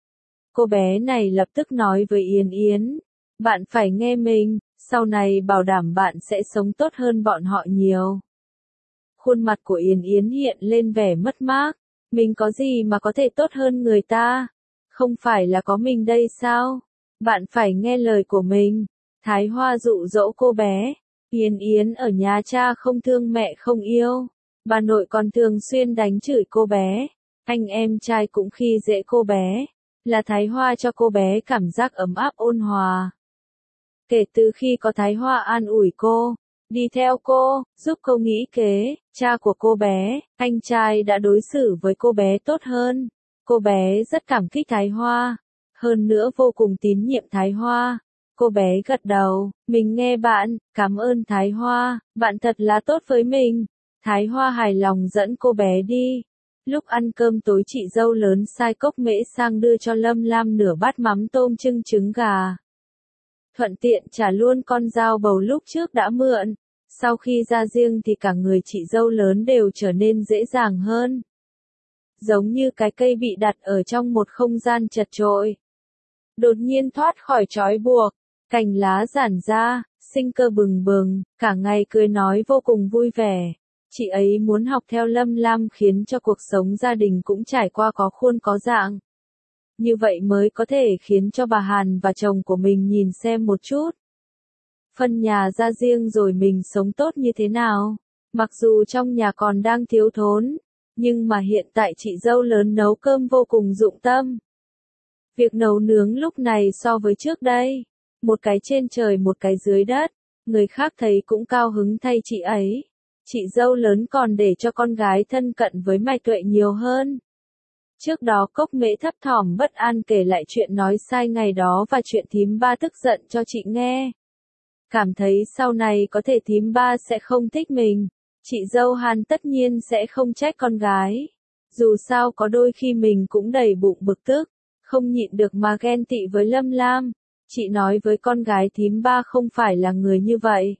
cô bé này lập tức nói với Yến Yến, bạn phải nghe mình, sau này bảo đảm bạn sẽ sống tốt hơn bọn họ nhiều. Khuôn mặt của Yến Yến hiện lên vẻ mất mát, mình có gì mà có thể tốt hơn người ta, không phải là có mình đây sao, bạn phải nghe lời của mình. Thái Hoa dụ dỗ cô bé, Yến Yến ở nhà cha không thương mẹ không yêu. Bà nội còn thường xuyên đánh chửi cô bé, anh em trai cũng khi dễ cô bé, là Thái Hoa cho cô bé cảm giác ấm áp ôn hòa. Kể từ khi có Thái Hoa an ủi cô, đi theo cô, giúp cô nghĩ kế, cha của cô bé, anh trai đã đối xử với cô bé tốt hơn. Cô bé rất cảm kích Thái Hoa, hơn nữa vô cùng tín nhiệm Thái Hoa. Cô bé gật đầu, mình nghe bạn, cảm ơn Thái Hoa, bạn thật là tốt với mình. Thái Hoa hài lòng dẫn cô bé đi. Lúc ăn cơm tối chị dâu lớn sai cốc mễ sang đưa cho Lâm Lam nửa bát mắm tôm chưng trứng gà. Thuận tiện trả luôn con dao bầu lúc trước đã mượn. Sau khi ra riêng thì cả người chị dâu lớn đều trở nên dễ dàng hơn. Giống như cái cây bị đặt ở trong một không gian chật chội. Đột nhiên thoát khỏi trói buộc, cành lá giãn ra, sinh cơ bừng bừng, cả ngày cười nói vô cùng vui vẻ. Chị ấy muốn học theo Lâm Lam khiến cho cuộc sống gia đình cũng trải qua có khuôn có dạng. Như vậy mới có thể khiến cho bà Hàn và chồng của mình nhìn xem một chút. Phân nhà ra riêng rồi mình sống tốt như thế nào. Mặc dù trong nhà còn đang thiếu thốn, nhưng mà hiện tại chị dâu lớn nấu cơm vô cùng dụng tâm. Việc nấu nướng lúc này so với trước đây, một cái trên trời một cái dưới đất, người khác thấy cũng cao hứng thay chị ấy. Chị dâu lớn còn để cho con gái thân cận với Mai Tuệ nhiều hơn. Trước đó Cốc Mễ thấp thỏm bất an kể lại chuyện nói sai ngày đó và chuyện thím ba tức giận cho chị nghe. Cảm thấy sau này có thể thím ba sẽ không thích mình. Chị dâu Hàn tất nhiên sẽ không trách con gái. Dù sao có đôi khi mình cũng đầy bụng bực tức, không nhịn được mà ghen tị với Lâm Lam. Chị nói với con gái thím ba không phải là người như vậy.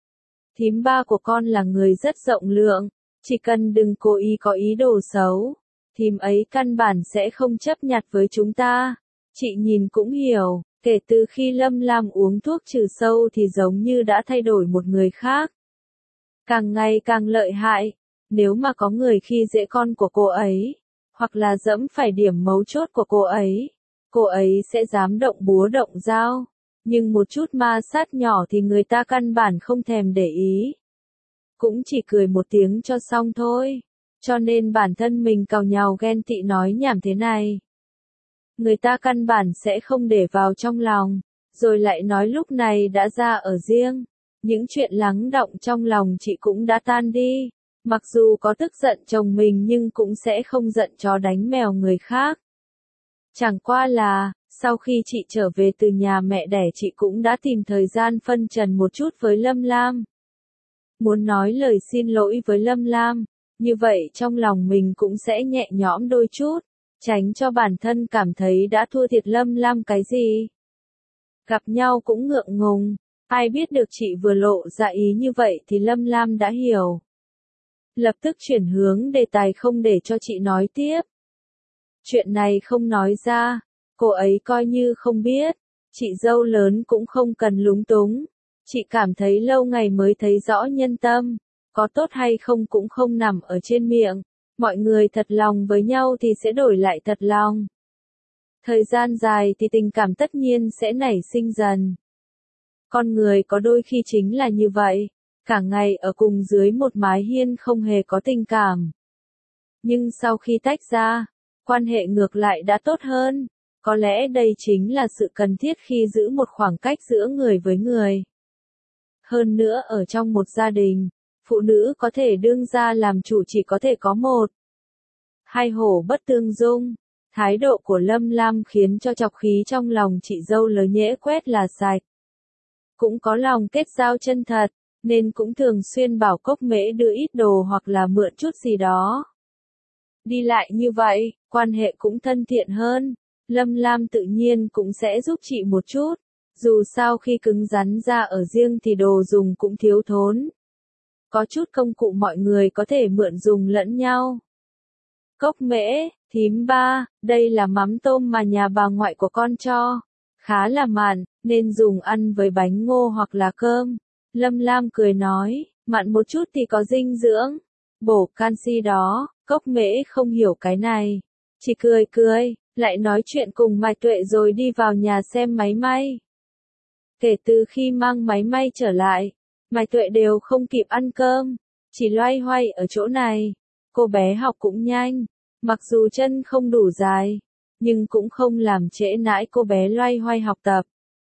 Thím ba của con là người rất rộng lượng, chỉ cần đừng cố ý có ý đồ xấu, thím ấy căn bản sẽ không chấp nhặt với chúng ta. Chị nhìn cũng hiểu, kể từ khi Lâm Lam uống thuốc trừ sâu thì giống như đã thay đổi một người khác. Càng ngày càng lợi hại, nếu mà có người khi dễ con của cô ấy, hoặc là dẫm phải điểm mấu chốt của cô ấy sẽ dám động búa động dao. Nhưng một chút ma sát nhỏ thì người ta căn bản không thèm để ý. Cũng chỉ cười một tiếng cho xong thôi. Cho nên bản thân mình càu nhàu ghen tị nói nhảm thế này. Người ta căn bản sẽ không để vào trong lòng. Rồi lại nói lúc này đã ra ở riêng. Những chuyện lắng đọng trong lòng chị cũng đã tan đi. Mặc dù có tức giận chồng mình nhưng cũng sẽ không giận chó đánh mèo người khác. Chẳng qua là, sau khi chị trở về từ nhà mẹ đẻ chị cũng đã tìm thời gian phân trần một chút với Lâm Lam. Muốn nói lời xin lỗi với Lâm Lam, như vậy trong lòng mình cũng sẽ nhẹ nhõm đôi chút. tránh cho bản thân cảm thấy đã thua thiệt Lâm Lam cái gì. Gặp nhau cũng ngượng ngùng, ai biết được chị vừa lộ ra ý như vậy thì Lâm Lam đã hiểu. Lập tức chuyển hướng đề tài không để cho chị nói tiếp. Chuyện này không nói ra, cô ấy coi như không biết, chị dâu lớn cũng không cần lúng túng. Chị cảm thấy lâu ngày mới thấy rõ nhân tâm, có tốt hay không cũng không nằm ở trên miệng, mọi người thật lòng với nhau thì sẽ đổi lại thật lòng. Thời gian dài thì tình cảm tất nhiên sẽ nảy sinh dần. Con người có đôi khi chính là như vậy, cả ngày ở cùng dưới một mái hiên không hề có tình cảm. Nhưng sau khi tách ra, quan hệ ngược lại đã tốt hơn, có lẽ đây chính là sự cần thiết khi giữ một khoảng cách giữa người với người. Hơn nữa ở trong một gia đình, phụ nữ có thể đương ra làm chủ chỉ có thể có một. Hai hổ bất tương dung, thái độ của Lâm Lam khiến cho trọc khí trong lòng chị dâu lớn nhễ quét là sạch. Cũng có lòng kết giao chân thật, nên cũng thường xuyên bảo Cốc Mễ đưa ít đồ hoặc là mượn chút gì đó. Đi lại như vậy, quan hệ cũng thân thiện hơn, Lâm Lam tự nhiên cũng sẽ giúp chị một chút. Dù sao khi cứng rắn ra ở riêng thì đồ dùng cũng thiếu thốn. Có chút công cụ mọi người có thể mượn dùng lẫn nhau. Cốc Mễ, thím ba, đây là mắm tôm mà nhà bà ngoại của con cho. Khá là mặn, nên dùng ăn với bánh ngô hoặc là cơm. Lâm Lam cười nói, mặn một chút thì có dinh dưỡng, bổ canxi đó. Cốc Mễ không hiểu cái này. Chỉ cười cười, lại nói chuyện cùng Mạch Tuệ rồi đi vào nhà xem máy may. Kể từ khi mang máy may trở lại, Mạch Tuệ đều không kịp ăn cơm, chỉ loay hoay ở chỗ này. Cô bé học cũng nhanh, mặc dù chân không đủ dài, nhưng cũng không làm trễ nải cô bé loay hoay học tập.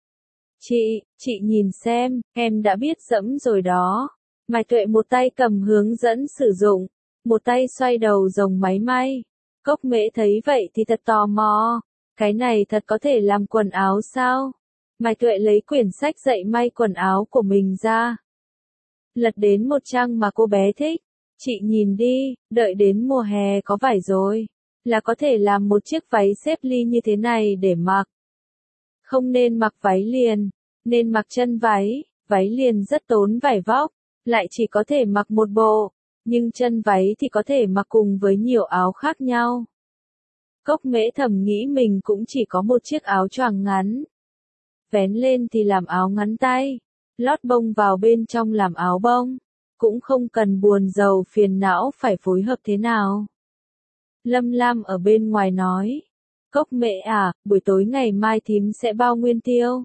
Chị nhìn xem, em đã biết dẫm rồi đó. Mạch Tuệ một tay cầm hướng dẫn sử dụng, một tay xoay đầu rồng máy may. Cốc Mễ thấy vậy thì thật tò mò, cái này thật có thể làm quần áo sao? Mạch Tuệ lấy quyển sách dạy may quần áo của mình ra. Lật đến một trang mà cô bé thích. Chị nhìn đi, đợi đến mùa hè có vải rồi, là có thể làm một chiếc váy xếp ly như thế này để mặc. Không nên mặc váy liền, nên mặc chân váy, váy liền rất tốn vải vóc, lại chỉ có thể mặc một bộ, nhưng chân váy thì có thể mặc cùng với nhiều áo khác nhau. Cốc Mễ thầm nghĩ mình cũng chỉ có một chiếc áo choàng ngắn. Vén lên thì làm áo ngắn tay, lót bông vào bên trong làm áo bông, cũng không cần buồn rầu phiền não phải phối hợp thế nào. Lâm Lam ở bên ngoài nói, Cốc Mễ à, buổi tối ngày mai thím sẽ bao Nguyên Tiêu.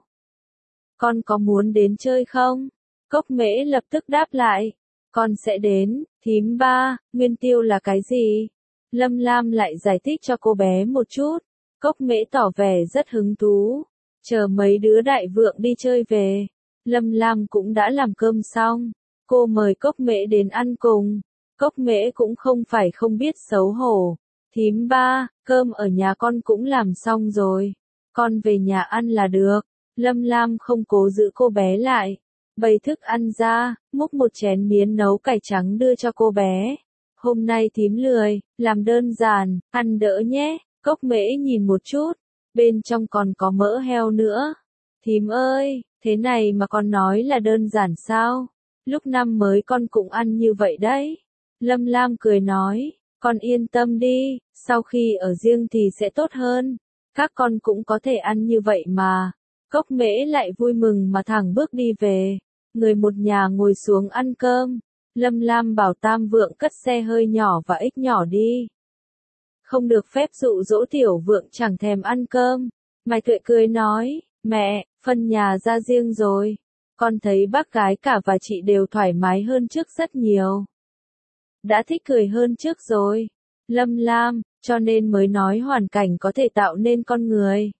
Con có muốn đến chơi không? Cốc Mễ lập tức đáp lại, con sẽ đến, thím ba, Nguyên Tiêu là cái gì? Lâm Lam lại giải thích cho cô bé một chút, Cốc Mễ tỏ vẻ rất hứng thú, chờ mấy đứa đại vượng đi chơi về. Lâm Lam cũng đã làm cơm xong, cô mời Cốc Mễ đến ăn cùng. Cốc Mễ cũng không phải không biết xấu hổ. Thím ba, cơm ở nhà con cũng làm xong rồi, con về nhà ăn là được. Lâm Lam không cố giữ cô bé lại, bày thức ăn ra, múc một chén miến nấu cải trắng đưa cho cô bé. Hôm nay thím lười, làm đơn giản, ăn đỡ nhé. Cốc Mễ nhìn một chút, bên trong còn có mỡ heo nữa. Thím ơi, thế này mà con nói là đơn giản sao? Lúc năm mới con cũng ăn như vậy đấy. Lâm Lam cười nói, con yên tâm đi, sau khi ở riêng thì sẽ tốt hơn. Các con cũng có thể ăn như vậy mà. Cốc Mễ lại vui mừng mà thẳng bước đi về. Người một nhà ngồi xuống ăn cơm. Lâm Lam bảo Tam Vượng cất xe hơi nhỏ và ích nhỏ đi. Không được phép dụ dỗ Tiểu Vượng chẳng thèm ăn cơm. Mạch Tuệ cười nói, mẹ, phân nhà ra riêng rồi. Con thấy bác gái cả và chị đều thoải mái hơn trước rất nhiều. Đã thích cười hơn trước rồi. Lâm Lam, cho nên mới nói hoàn cảnh có thể tạo nên con người.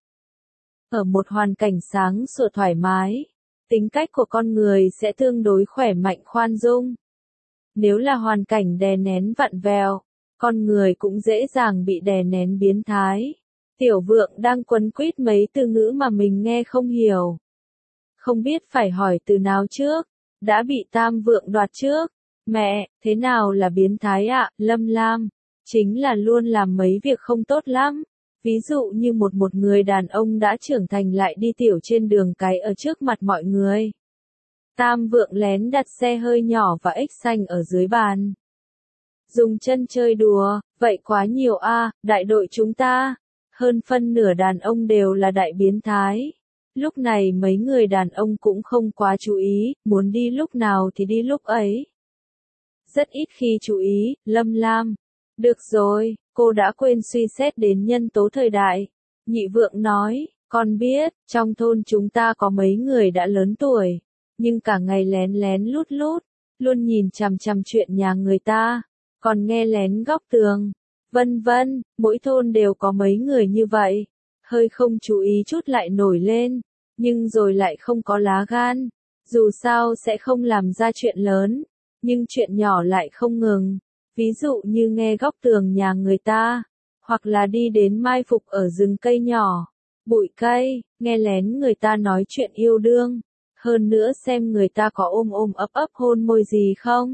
Ở một hoàn cảnh sáng sủa thoải mái, tính cách của con người sẽ tương đối khỏe mạnh khoan dung. Nếu là hoàn cảnh đè nén vặn vẹo, con người cũng dễ dàng bị đè nén biến thái. Tiểu Vượng đang quấn quýt mấy từ ngữ mà mình nghe không hiểu. Không biết phải hỏi từ nào trước, đã bị Tam Vượng đoạt trước. Mẹ, thế nào là biến thái ạ? Lâm Lam, chính là luôn làm mấy việc không tốt lắm. Ví dụ như một người đàn ông đã trưởng thành lại đi tiểu trên đường cái ở trước mặt mọi người. Tam Vượng lén đặt xe hơi nhỏ và ếch xanh ở dưới bàn. Dùng chân chơi đùa, vậy quá nhiều a, đại đội chúng ta. Hơn phân nửa đàn ông đều là đại biến thái. Lúc này mấy người đàn ông cũng không quá chú ý, muốn đi lúc nào thì đi lúc ấy. Rất ít khi chú ý, Lâm Lam. Được rồi, cô đã quên suy xét đến nhân tố thời đại. Nhị Vượng nói, con biết, trong thôn chúng ta có mấy người đã lớn tuổi, nhưng cả ngày lén lén lút lút, luôn nhìn chằm chằm chuyện nhà người ta, còn nghe lén góc tường. Vân vân, mỗi thôn đều có mấy người như vậy. Hơi không chú ý chút lại nổi lên, nhưng rồi lại không có lá gan. Dù sao sẽ không làm ra chuyện lớn, nhưng chuyện nhỏ lại không ngừng. Ví dụ như nghe góc tường nhà người ta, hoặc là đi đến mai phục ở rừng cây nhỏ, bụi cây, nghe lén người ta nói chuyện yêu đương. Hơn nữa xem người ta có ôm ôm ấp ấp hôn môi gì không.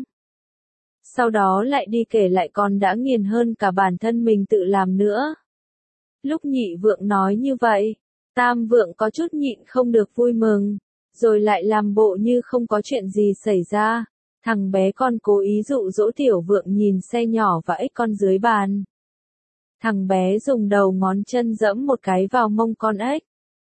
Sau đó lại đi kể lại còn đã nghiền hơn cả bản thân mình tự làm nữa. Lúc Nhị Vượng nói như vậy, Tam Vượng có chút nhịn không được vui mừng, rồi lại làm bộ như không có chuyện gì xảy ra. Thằng bé con cố ý dụ dỗ Tiểu Vượng nhìn xe nhỏ và ếch con dưới bàn. Thằng bé dùng đầu ngón chân giẫm một cái vào mông con ếch.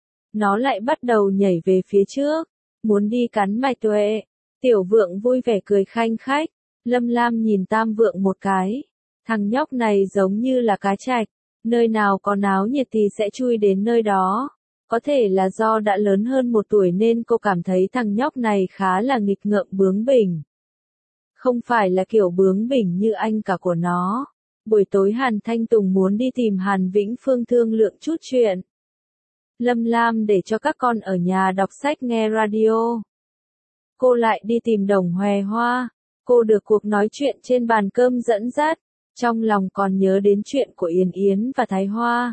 Nó lại bắt đầu nhảy về phía trước, muốn đi cắn Mai Tuệ. Tiểu Vượng vui vẻ cười khanh khách. Lâm Lam nhìn Tam Vượng một cái. Thằng nhóc này giống như là cá trạch, nơi nào có náo nhiệt thì sẽ chui đến nơi đó. Có thể là do đã lớn hơn một tuổi nên cô cảm thấy thằng nhóc này khá là nghịch ngợm bướng bỉnh. Không phải là kiểu bướng bỉnh như anh cả của nó. Buổi tối Hàn Thanh Tùng muốn đi tìm Hàn Vĩnh Phương thương lượng chút chuyện. Lâm Lam để cho các con ở nhà đọc sách nghe radio. Cô lại đi tìm Đồng Hòe Hoa. Cô được cuộc nói chuyện trên bàn cơm dẫn dắt, trong lòng còn nhớ đến chuyện của Yến Yến và Thái Hoa.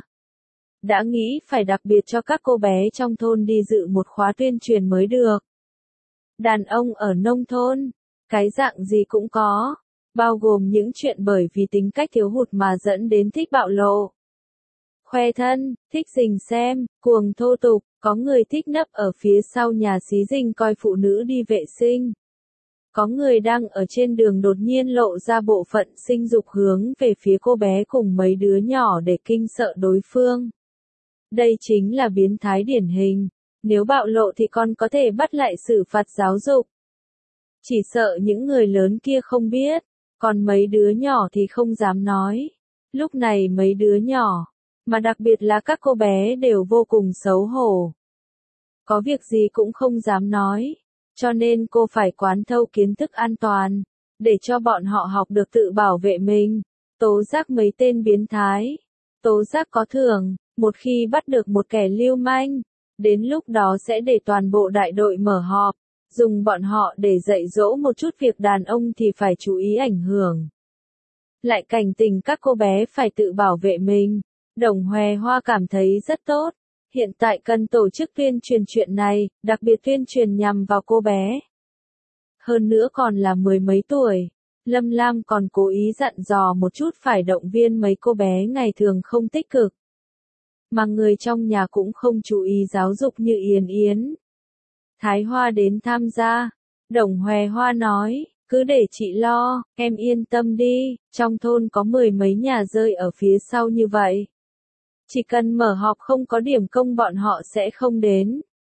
Đã nghĩ phải đặc biệt cho các cô bé trong thôn đi dự một khóa tuyên truyền mới được. Đàn ông ở nông thôn, cái dạng gì cũng có, bao gồm những chuyện bởi vì tính cách thiếu hụt mà dẫn đến thích bạo lộ. Khoe thân, thích rình xem, cuồng thô tục, có người thích nấp ở phía sau nhà xí rình coi phụ nữ đi vệ sinh. Có người đang ở trên đường đột nhiên lộ ra bộ phận sinh dục hướng về phía cô bé cùng mấy đứa nhỏ để kinh sợ đối phương. Đây chính là biến thái điển hình. Nếu bạo lộ thì con có thể bắt lại xử phạt giáo dục. Chỉ sợ những người lớn kia không biết, còn mấy đứa nhỏ thì không dám nói. Lúc này mấy đứa nhỏ, mà đặc biệt là các cô bé đều vô cùng xấu hổ. Có việc gì cũng không dám nói. Cho nên cô phải quán thâu kiến thức an toàn, để cho bọn họ học được tự bảo vệ mình. Tố giác mấy tên biến thái. Tố giác có thưởng, một khi bắt được một kẻ lưu manh, đến lúc đó sẽ để toàn bộ đại đội mở họp, dùng bọn họ để dạy dỗ một chút việc đàn ông thì phải chú ý ảnh hưởng. Lại cảnh tỉnh các cô bé phải tự bảo vệ mình. Đồng Hòe Hoa cảm thấy rất tốt. Hiện tại cần tổ chức tuyên truyền chuyện này, đặc biệt tuyên truyền nhằm vào cô bé. Hơn nữa còn là mười mấy tuổi. Lâm Lam còn cố ý dặn dò một chút phải động viên mấy cô bé ngày thường không tích cực. Mà người trong nhà cũng không chú ý giáo dục như Yến Yến. Thái Hoa đến tham gia. Đồng Hòe Hoa nói, cứ để chị lo, em yên tâm đi, trong thôn có mười mấy nhà rơi ở phía sau như vậy. Chỉ cần mở họp không có điểm công bọn họ sẽ không đến.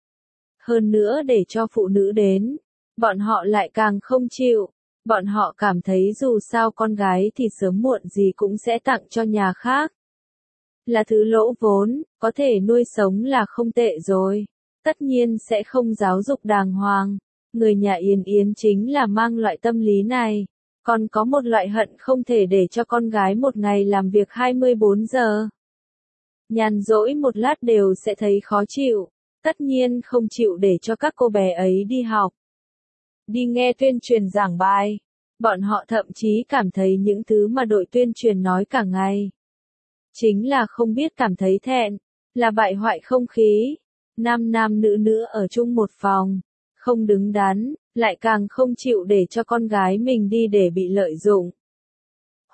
Hơn nữa để cho phụ nữ đến, bọn họ lại càng không chịu. Bọn họ cảm thấy dù sao con gái thì sớm muộn gì cũng sẽ tặng cho nhà khác. Là thứ lỗ vốn, có thể nuôi sống là không tệ rồi. Tất nhiên sẽ không giáo dục đàng hoàng. Người nhà Yến Yến chính là mang loại tâm lý này. Còn có một loại hận không thể để cho con gái một ngày làm việc 24 giờ. Nhàn rỗi một lát đều sẽ thấy khó chịu. Tất nhiên không chịu để cho các cô bé ấy đi học. Đi nghe tuyên truyền giảng bài. Bọn họ thậm chí cảm thấy những thứ mà đội tuyên truyền nói cả ngày. Chính là không biết cảm thấy thẹn, là bại hoại không khí. Nam nam nữ nữ ở chung một phòng, không đứng đắn, lại càng không chịu để cho con gái mình đi để bị lợi dụng.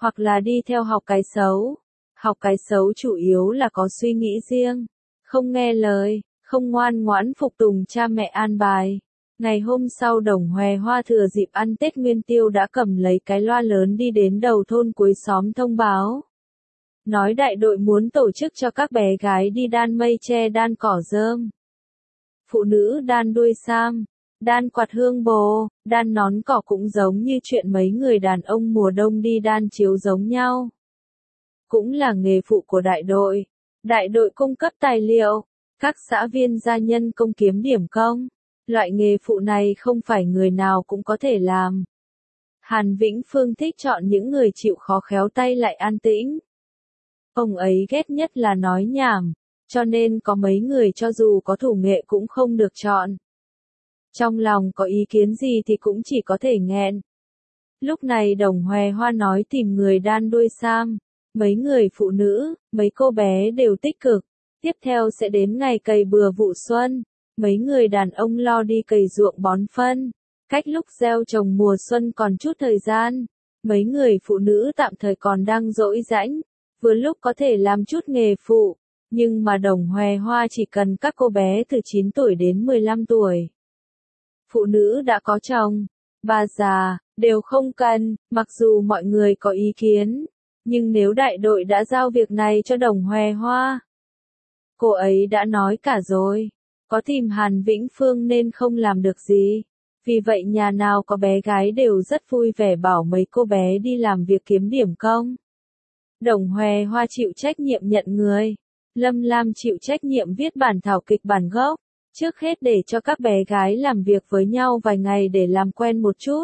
hoặc là đi theo học cái xấu. Học cái xấu chủ yếu là có suy nghĩ riêng, không nghe lời, không ngoan ngoãn phục tùng cha mẹ an bài. Ngày hôm sau Đồng Hòe Hoa thừa dịp ăn Tết Nguyên Tiêu đã cầm lấy cái loa lớn đi đến đầu thôn cuối xóm thông báo. Nói đại đội muốn tổ chức cho các bé gái đi đan mây tre đan cỏ rơm. Phụ nữ đan đuôi sam, đan quạt hương bồ, đan nón cỏ cũng giống như chuyện mấy người đàn ông mùa đông đi đan chiếu giống nhau. Cũng là nghề phụ của đại đội. Đại đội cung cấp tài liệu, các xã viên gia nhân công kiếm điểm công. Loại nghề phụ này không phải người nào cũng có thể làm. Hàn Vĩnh Phương thích chọn những người chịu khó khéo tay lại an tĩnh. Ông ấy ghét nhất là nói nhảm, cho nên có mấy người cho dù có thủ nghệ cũng không được chọn. Trong lòng có ý kiến gì thì cũng chỉ có thể nghẹn. Lúc này Đồng Hòe Hoa nói tìm người đan đuôi sam. Mấy người phụ nữ, mấy cô bé đều tích cực. Tiếp theo sẽ đến ngày cày bừa vụ xuân. Mấy người đàn ông lo đi cày ruộng bón phân. Cách lúc gieo trồng mùa xuân còn chút thời gian. Mấy người phụ nữ tạm thời còn đang rỗi rãnh. Vừa lúc có thể làm chút nghề phụ. Nhưng mà Đồng Hòe Hoa chỉ cần các cô bé từ 9 tuổi đến 15 tuổi. Phụ nữ đã có chồng, bà già, đều không cần, mặc dù mọi người có ý kiến. Nhưng nếu đại đội đã giao việc này cho Đồng Hòe Hoa, cô ấy đã nói cả rồi, có tìm Hàn Vĩnh Phương nên không làm được gì. Vì vậy nhà nào có bé gái đều rất vui vẻ bảo mấy cô bé đi làm việc kiếm điểm công. Đồng Hòe Hoa chịu trách nhiệm nhận người, Lâm Lam chịu trách nhiệm viết bản thảo kịch bản gốc, trước hết để cho các bé gái làm việc với nhau vài ngày để làm quen một chút.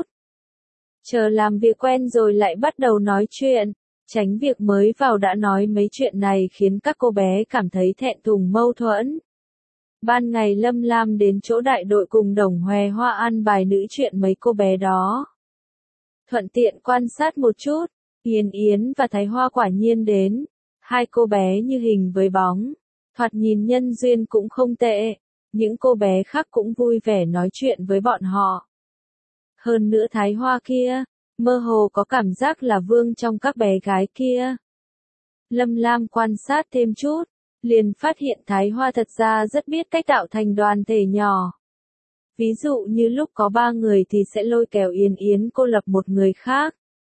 Chờ làm việc quen rồi lại bắt đầu nói chuyện. Tránh việc mới vào đã nói mấy chuyện này khiến các cô bé cảm thấy thẹn thùng mâu thuẫn. Ban ngày Lâm Lam đến chỗ đại đội cùng Đồng Hòe Hoa ăn bài nữ chuyện mấy cô bé đó. Thuận tiện quan sát một chút, Yến Yến và Thái Hoa quả nhiên đến. Hai cô bé như hình với bóng. Thoạt nhìn nhân duyên cũng không tệ. Những cô bé khác cũng vui vẻ nói chuyện với bọn họ. Hơn nữa Thái Hoa kia, mơ hồ có cảm giác là vương trong các bé gái kia. Lâm Lam quan sát thêm chút, liền phát hiện Thái Hoa thật ra rất biết cách tạo thành đoàn thể nhỏ. Ví dụ như lúc có 3 người thì sẽ lôi kéo Yến Yến cô lập một người khác.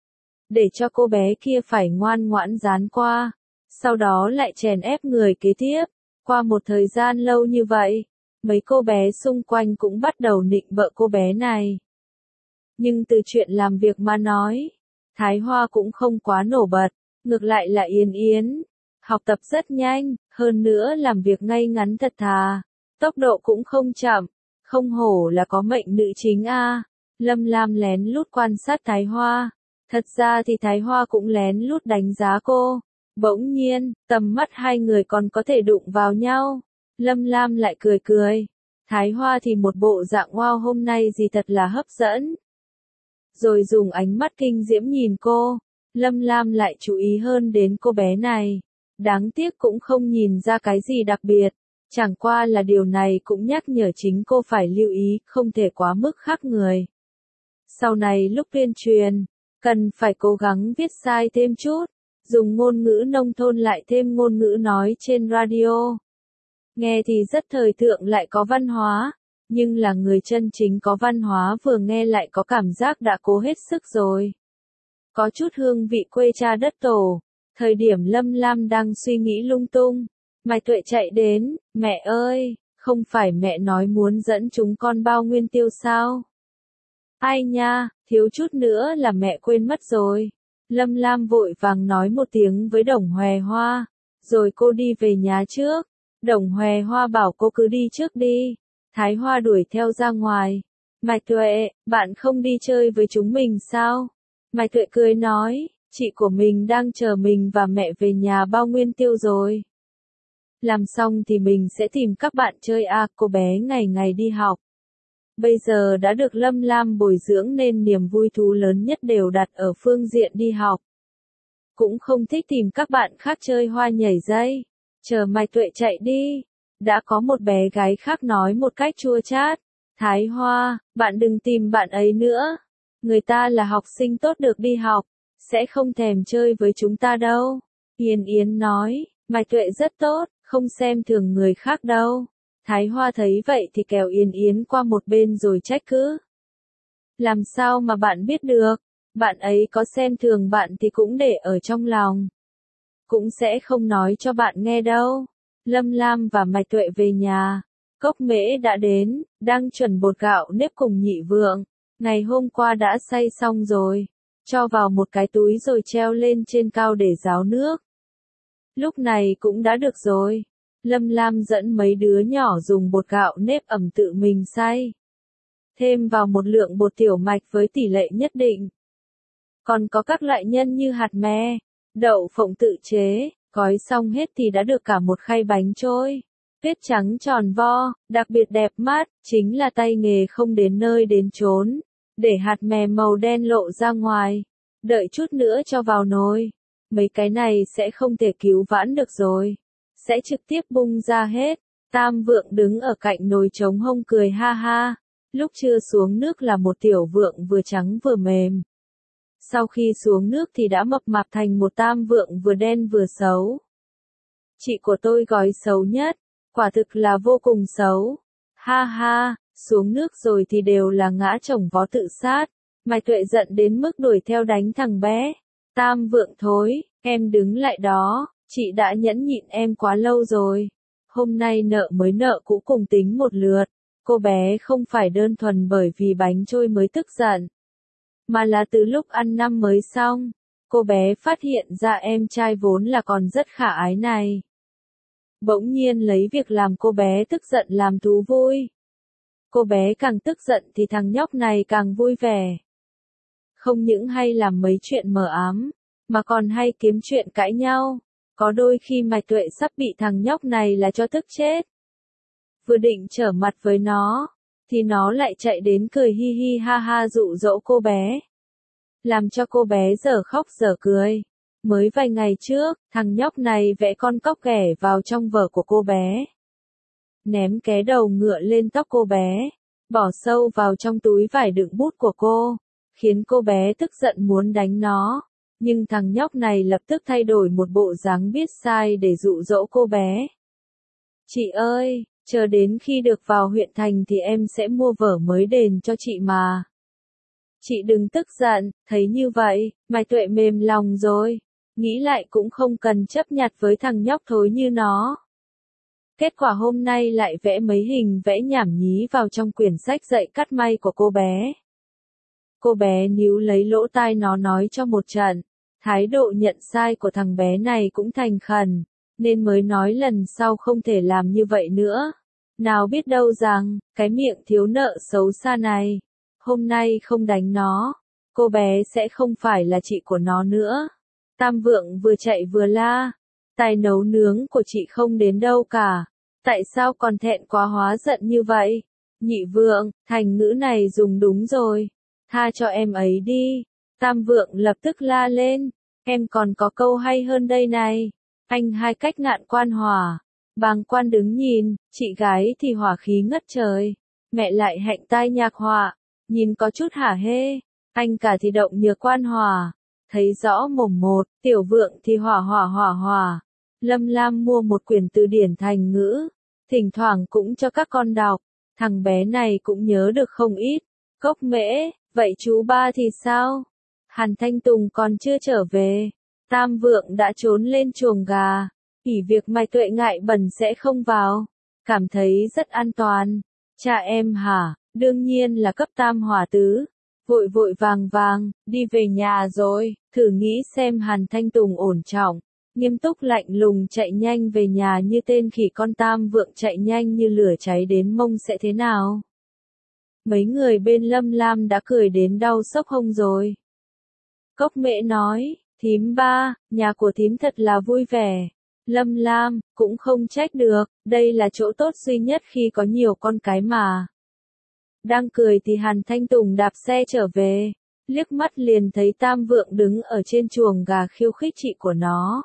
Để cho cô bé kia phải ngoan ngoãn dán qua, sau đó lại chèn ép người kế tiếp. Qua một thời gian lâu như vậy, mấy cô bé xung quanh cũng bắt đầu nịnh bợ cô bé này. Nhưng từ chuyện làm việc mà nói, Thái Hoa cũng không quá nổi bật, ngược lại là Yến Yến. Học tập rất nhanh, hơn nữa làm việc ngay ngắn thật thà, tốc độ cũng không chậm, không hổ là có mệnh nữ chính a. Lâm Lam lén lút quan sát Thái Hoa, thật ra thì Thái Hoa cũng lén lút đánh giá cô. Bỗng nhiên, tầm mắt hai người còn có thể đụng vào nhau. Lâm Lam lại cười cười. Thái Hoa thì một bộ dạng wow hôm nay gì thật là hấp dẫn. Rồi dùng ánh mắt kinh diễm nhìn cô. Lâm Lam lại chú ý hơn đến cô bé này. Đáng tiếc cũng không nhìn ra cái gì đặc biệt. Chẳng qua là điều này cũng nhắc nhở chính cô phải lưu ý, không thể quá mức khác người. Sau này lúc tuyên truyền, cần phải cố gắng viết sai thêm chút. Dùng ngôn ngữ nông thôn lại thêm ngôn ngữ nói trên radio. Nghe thì rất thời thượng lại có văn hóa, nhưng là người chân chính có văn hóa vừa nghe lại có cảm giác đã cố hết sức rồi. Có chút hương vị quê cha đất tổ. Thời điểm Lâm Lam đang suy nghĩ lung tung, Mai Tuệ chạy đến, mẹ ơi, không phải mẹ nói muốn dẫn chúng con bao nguyên tiêu sao? Ai nha, thiếu chút nữa là mẹ quên mất rồi. Lâm Lam vội vàng nói một tiếng với Đồng Hòe Hoa, rồi cô đi về nhà trước. Đồng Hòe Hoa bảo cô cứ đi trước đi. Thái Hoa đuổi theo ra ngoài. Mai Tuệ, bạn không đi chơi với chúng mình sao? Mai Tuệ cười nói, chị của mình đang chờ mình và mẹ về nhà bao nguyên tiêu rồi. Làm xong thì mình sẽ tìm các bạn chơi à, cô bé ngày ngày đi học. Bây giờ đã được Lâm Lam bồi dưỡng nên niềm vui thú lớn nhất đều đặt ở phương diện đi học. Cũng không thích tìm các bạn khác chơi hoa nhảy dây. Chờ Mai Tuệ chạy đi. Đã có một bé gái khác nói một cách chua chát. Thái Hoa, bạn đừng tìm bạn ấy nữa. Người ta là học sinh tốt được đi học. sẽ không thèm chơi với chúng ta đâu. Yên Yến nói, Mai Tuệ rất tốt, không xem thường người khác đâu. Thái Hoa thấy vậy thì kéo Yên Yến qua một bên rồi trách cứ. Làm sao mà bạn biết được, bạn ấy có xem thường bạn thì cũng để ở trong lòng. Cũng sẽ không nói cho bạn nghe đâu. Lâm Lam và Mai Tuệ về nhà. Cốc Mễ đã đến, đang chuẩn bột gạo nếp cùng Nhị Vượng. Ngày hôm qua đã xay xong rồi. Cho vào một cái túi rồi treo lên trên cao để ráo nước. Lúc này cũng đã được rồi. Lâm Lam dẫn mấy đứa nhỏ dùng bột gạo nếp ẩm tự mình xay. Thêm vào một lượng bột tiểu mạch với tỷ lệ nhất định. Còn có các loại nhân như hạt me, đậu phộng tự chế, gói xong hết thì đã được cả một khay bánh trôi. Tuyết trắng tròn vo, đặc biệt đẹp mắt, chính là tay nghề không đến nơi đến chốn. Để hạt mè màu đen lộ ra ngoài. Đợi chút nữa cho vào nồi. Mấy cái này sẽ không thể cứu vãn được rồi. Sẽ trực tiếp bung ra hết. Tam Vượng đứng ở cạnh nồi trống hông cười ha ha. Lúc chưa xuống nước là một tiểu vượng vừa trắng vừa mềm. Sau khi xuống nước thì đã mập mạp thành một Tam Vượng vừa đen vừa xấu. Chị của tôi gói xấu nhất. Quả thực là vô cùng xấu. Ha ha, xuống nước rồi thì đều là ngã chồng vó tự sát. Mai Tuệ giận đến mức đuổi theo đánh thằng bé. Tam Vượng thối, em đứng lại đó, chị đã nhẫn nhịn em quá lâu rồi. Hôm nay nợ mới nợ cũ cùng tính một lượt. Cô bé không phải đơn thuần bởi vì bánh trôi mới tức giận. Mà là từ lúc ăn năm mới xong, cô bé phát hiện ra em trai vốn là còn rất khả ái này. Bỗng nhiên lấy việc làm cô bé tức giận làm thú vui. Cô bé càng tức giận thì thằng nhóc này càng vui vẻ. Không những hay làm mấy chuyện mờ ám, mà còn hay kiếm chuyện cãi nhau. Có đôi khi Mai Tuệ sắp bị thằng nhóc này là cho tức chết. Vừa định trở mặt với nó, thì nó lại chạy đến cười hi hi ha ha dụ dỗ cô bé. Làm cho cô bé dở khóc dở cười. Mới vài ngày trước, thằng nhóc này vẽ con cóc ghẻ vào trong vở của cô bé. Ném cái đầu ngựa lên tóc cô bé, bỏ sâu vào trong túi vải đựng bút của cô, khiến cô bé tức giận muốn đánh nó. Nhưng thằng nhóc này lập tức thay đổi một bộ dáng biết sai để dụ dỗ cô bé. Chị ơi, chờ đến khi được vào huyện thành thì em sẽ mua vở mới đền cho chị mà. Chị đừng tức giận, thấy như vậy, Mai Tuệ mềm lòng rồi. Nghĩ lại cũng không cần chấp nhặt với thằng nhóc thối như nó. Kết quả hôm nay lại vẽ mấy hình vẽ nhảm nhí vào trong quyển sách dạy cắt may của cô bé. Cô bé níu lấy lỗ tai nó nói cho một trận. Thái độ nhận sai của thằng bé này cũng thành khẩn, nên mới nói lần sau không thể làm như vậy nữa. Nào biết đâu rằng, cái miệng thiếu nợ xấu xa này, hôm nay không đánh nó, cô bé sẽ không phải là chị của nó nữa. Tam Vượng vừa chạy vừa la, tài nấu nướng của chị không đến đâu cả, tại sao còn thẹn quá hóa giận như vậy? Nhị Vượng, thành ngữ này dùng đúng rồi, tha cho em ấy đi. Tam Vượng lập tức la lên, em còn có câu hay hơn đây này, anh hai cách ngạn quan hỏa, bàng quan đứng nhìn, chị gái thì hỏa khí ngất trời, mẹ lại hạnh tai nhạc họa, nhìn có chút hả hê, anh cả thì động nhược quan hỏa. Thấy rõ mồm một, tiểu Vượng thì hỏa hỏa hỏa hỏa. Lâm Lam mua một quyển từ điển thành ngữ, thỉnh thoảng cũng cho các con đọc, thằng bé này cũng nhớ được không ít. Cốc Mễ, vậy chú ba thì sao? Hàn Thanh Tùng còn chưa trở về, Tam Vượng đã trốn lên chuồng gà, ỷ việc Mai Tuệ ngại bẩn sẽ không vào, cảm thấy rất an toàn. Cha em hả, đương nhiên là cấp tam hỏa tứ. Vội vội vàng vàng, đi về nhà rồi, thử nghĩ xem Hàn Thanh Tùng ổn trọng, nghiêm túc lạnh lùng chạy nhanh về nhà như tên khỉ con Tam Vượng chạy nhanh như lửa cháy đến mông sẽ thế nào? Mấy người bên Lâm Lam đã cười đến đau sốc hông rồi. Cốc Mễ nói, thím ba, nhà của thím thật là vui vẻ. Lâm Lam, cũng không trách được, đây là chỗ tốt duy nhất khi có nhiều con cái mà. Đang cười thì Hàn Thanh Tùng đạp xe trở về, liếc mắt liền thấy Tam Vượng đứng ở trên chuồng gà khiêu khích chị của nó.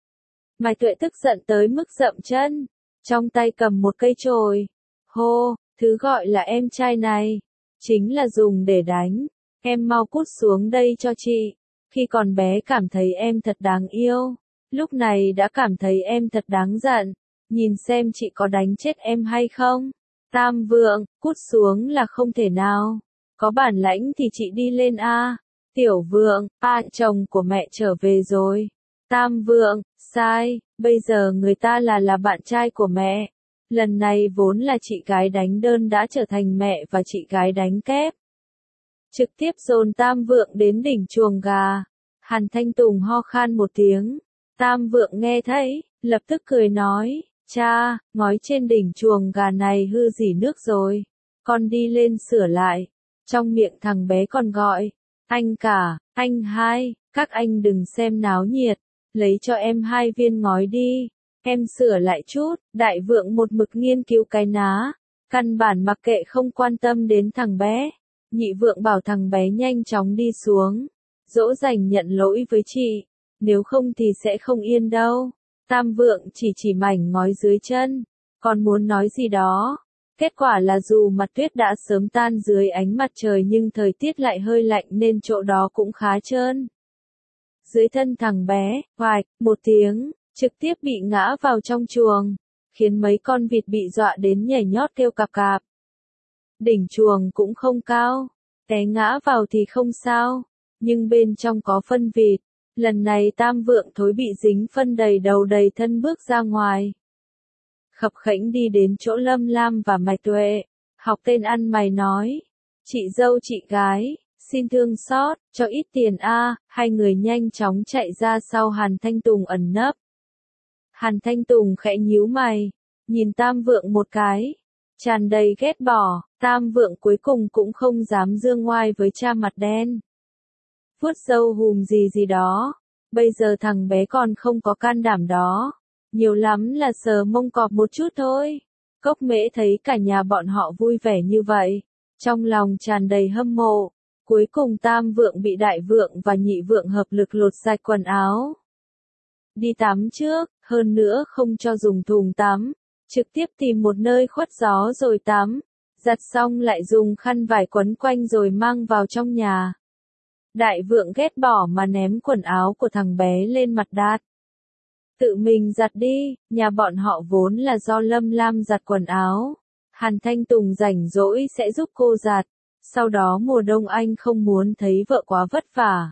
Mai Tuệ tức giận tới mức dậm chân, trong tay cầm một cây chổi. Hô, thứ gọi là em trai này, chính là dùng để đánh, em mau cút xuống đây cho chị. Khi còn bé cảm thấy em thật đáng yêu, lúc này đã cảm thấy em thật đáng giận. Nhìn xem chị có đánh chết em hay không? Tam Vượng, cút xuống là không thể nào. Có bản lãnh thì chị đi lên a. Tiểu Vượng, chồng của mẹ trở về rồi. Tam Vượng, sai, bây giờ người ta là bạn trai của mẹ. Lần này vốn là chị gái đánh đơn đã trở thành mẹ và chị gái đánh kép. Trực tiếp dồn Tam Vượng đến đỉnh chuồng gà. Hàn Thanh Tùng ho khan một tiếng. Tam Vượng nghe thấy, lập tức cười nói, cha, ngói trên đỉnh chuồng gà này hư dỉ nước rồi. Con đi lên sửa lại. Trong miệng thằng bé còn gọi, anh cả, anh hai, các anh đừng xem náo nhiệt. Lấy cho em 2 viên ngói đi. Em sửa lại chút. Đại Vượng một mực nghiên cứu cái ná. Căn bản mặc kệ không quan tâm đến thằng bé. Nhị Vượng bảo thằng bé nhanh chóng đi xuống. Dỗ dành nhận lỗi với chị. Nếu không thì sẽ không yên đâu. Tam Vượng chỉ mảnh ngói dưới chân. Còn muốn nói gì đó. Kết quả là dù mặt tuyết đã sớm tan dưới ánh mặt trời nhưng thời tiết lại hơi lạnh nên chỗ đó cũng khá trơn. Dưới thân thằng bé, hoạch, một tiếng, trực tiếp bị ngã vào trong chuồng, khiến mấy con vịt bị dọa đến nhảy nhót kêu cạp cạp. Đỉnh chuồng cũng không cao, té ngã vào thì không sao, nhưng bên trong có phân vịt. Lần này Tam Vượng thối bị dính phân đầy đầu đầy thân bước ra ngoài. Khập khẽnh đi đến chỗ Lâm Lam và Mạch Tuệ, học tên ăn mày nói, chị dâu chị gái, xin thương xót, cho ít tiền a. Hai người nhanh chóng chạy ra sau Hàn Thanh Tùng ẩn nấp. Hàn Thanh Tùng khẽ nhíu mày, nhìn Tam Vượng một cái, tràn đầy ghét bỏ. Tam Vượng cuối cùng cũng không dám dương ngoai với cha mặt đen. Vuốt râu hùm gì đó, bây giờ thằng bé còn không có can đảm đó, nhiều lắm là sờ mông cọp một chút thôi. Cốc Mễ thấy cả nhà bọn họ vui vẻ như vậy, trong lòng tràn đầy hâm mộ. Cuối cùng Tam Vượng bị Đại Vượng và Nhị Vượng hợp lực lột sạch quần áo. Đi tắm trước, hơn nữa không cho dùng thùng tắm, trực tiếp tìm một nơi khuất gió rồi tắm, giặt xong lại dùng khăn vải quấn quanh rồi mang vào trong nhà. Đại Vượng ghét bỏ mà ném quần áo của thằng bé lên mặt Đạt. Tự mình giặt đi, nhà bọn họ vốn là do Lâm Lam giặt quần áo. Hàn Thanh Tùng rảnh rỗi sẽ giúp cô giặt. Sau đó mùa đông anh không muốn thấy vợ quá vất vả,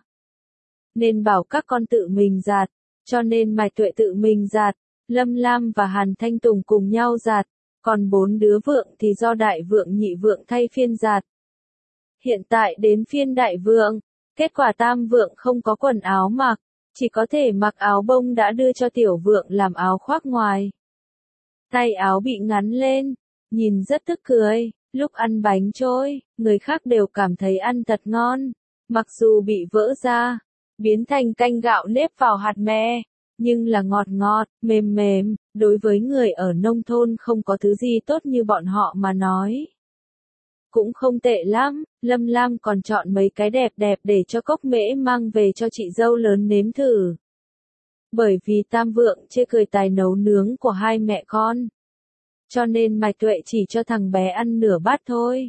nên bảo các con tự mình giặt, cho nên Mạch Tuệ tự mình giặt, Lâm Lam và Hàn Thanh Tùng cùng nhau giặt, còn 4 đứa Vượng thì do Đại Vượng Nhị Vượng thay phiên giặt. Hiện tại đến phiên Đại Vượng, kết quả Tam Vượng không có quần áo mặc, chỉ có thể mặc áo bông đã đưa cho Tiểu Vượng làm áo khoác ngoài. Tay áo bị ngắn lên, nhìn rất tức cười. Lúc ăn bánh trôi, người khác đều cảm thấy ăn thật ngon. Mặc dù bị vỡ ra, biến thành canh gạo nếp vào hạt mè, nhưng là ngọt ngọt, mềm mềm, đối với người ở nông thôn không có thứ gì tốt như bọn họ mà nói. Cũng không tệ lắm, Lâm Lam còn chọn mấy cái đẹp đẹp để cho Cốc Mễ mang về cho chị dâu lớn nếm thử. Bởi vì Tam Vượng chê cười tài nấu nướng của hai mẹ con, cho nên Mạch Tuệ chỉ cho thằng bé ăn nửa bát thôi.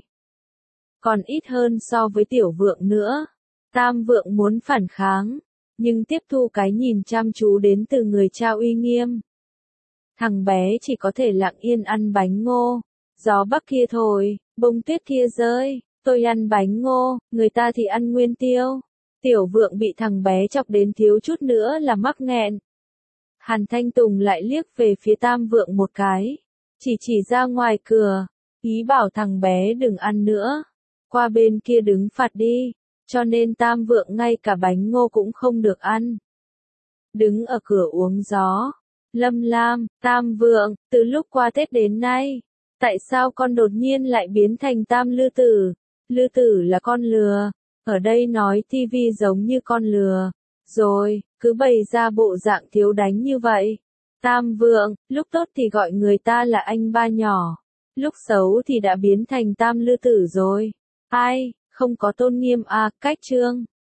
Còn ít hơn so với Tiểu Vượng nữa. Tam Vượng muốn phản kháng, nhưng tiếp thu cái nhìn chăm chú đến từ người cha uy nghiêm. Thằng bé chỉ có thể lặng yên ăn bánh ngô. Gió bắc kia thổi, bông tuyết kia rơi, tôi ăn bánh ngô, người ta thì ăn nguyên tiêu. Tiểu Vượng bị thằng bé chọc đến thiếu chút nữa là mắc nghẹn. Hàn Thanh Tùng lại liếc về phía Tam Vượng một cái. Chỉ ra ngoài cửa, ý bảo thằng bé đừng ăn nữa, qua bên kia đứng phạt đi, cho nên Tam Vượng ngay cả bánh ngô cũng không được ăn. Đứng ở cửa uống gió, Lâm Lam, Tam Vượng, từ lúc qua Tết đến nay, tại sao con đột nhiên lại biến thành Tam Lư Tử? Lư Tử là con lừa, ở đây nói tivi giống như con lừa, rồi, cứ bày ra bộ dạng thiếu đánh như vậy. Tam Vượng, lúc tốt thì gọi người ta là anh ba nhỏ, lúc xấu thì đã biến thành Tam Lư Tử rồi. Ai, không có tôn nghiêm à, cách chương.